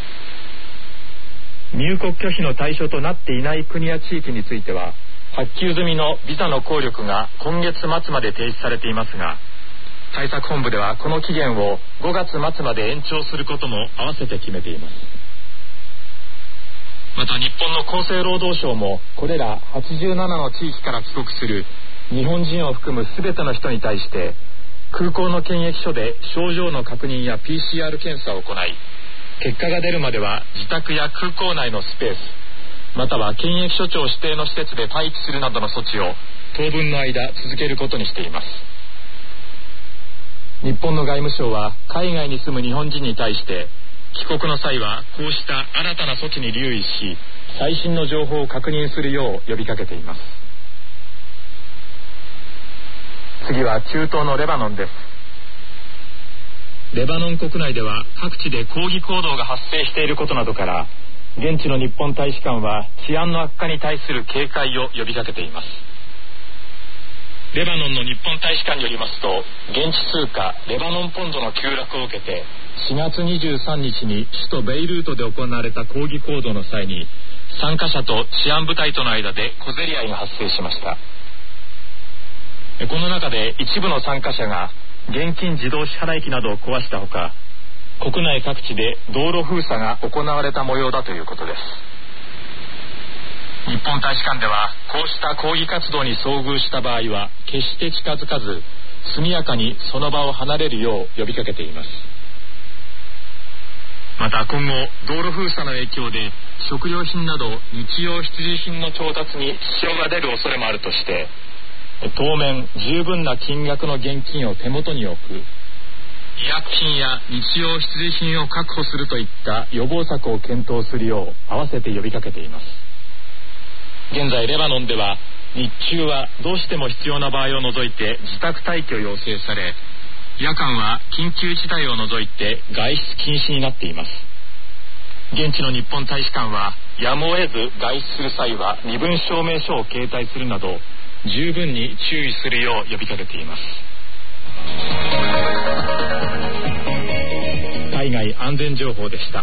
入国拒否の対象となっていない国や地域については、発給済みのビザの効力が今月末まで停止されていますが、対策本部ではこの期限を5月末まで延長することも合わせて決めています。また日本の厚生労働省もこれら87の地域から帰国する日本人を含む全ての人に対して空港の検疫所で症状の確認や PCR 検査を行い、結果が出るまでは自宅や空港内のスペースまたは検疫所長指定の施設で待機するなどの措置を当分の間続けることにしています。日本の外務省は海外に住む日本人に対して帰国の際はこうした新たな措置に留意し、最新の情報を確認するよう呼びかけています。次は中東のレバノンです。レバノン国内では各地で抗議行動が発生していることなどから、現地の日本大使館は治安の悪化に対する警戒を呼びかけています。レバノンの日本大使館によりますと、現地通貨レバノンポンドの急落を受けて4月23日に首都ベイルートで行われた抗議行動の際に、参加者と治安部隊との間で小競り合いが発生しました。 この中で一部の参加者が現金自動支払い機などを壊したほか、国内各地で道路封鎖が行われた模様だということです。日本大使館ではこうした抗議活動に遭遇した場合は決して近づかず、速やかにその場を離れるよう呼びかけています。また今後道路封鎖の影響で食料品など日用必需品の調達に支障が出る恐れもあるとして、当面十分な金額の現金を手元に置く、医薬品や日用必需品を確保するといった予防策を検討するよう合わせて呼びかけています。現在レバノンでは日中はどうしても必要な場合を除いて自宅待機を要請され、夜間は緊急事態を除いて外出禁止になっています。現地の日本大使館はやむを得ず外出する際は身分証明書を携帯するなど十分に注意するよう呼びかけています。海外安全情報でした。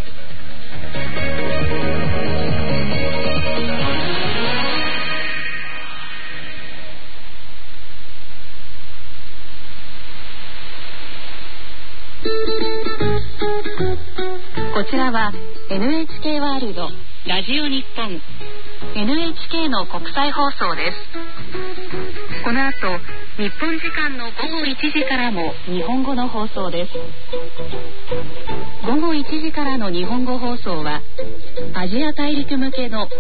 こちらは NHK ワールドラジオ日本 NHK の国際放送です。この後日本時間の午後1時からも日本語の放送です。午後1時からの日本語放送はアジア大陸向けの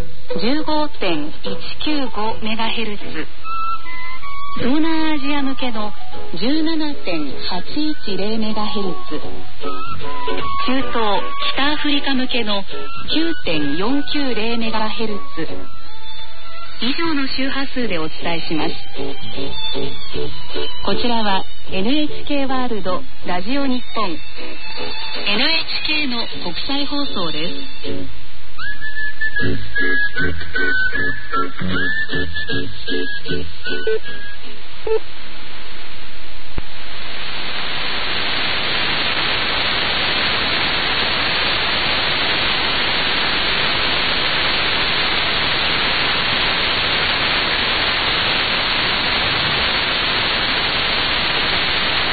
15.195MHz、東南アジア向けの 17.810MHz、中東北アフリカ向けの 9.490MHz 以上の周波数でお伝えします。こちらは NHK ワールドラジオ日本 NHK の国際放送です。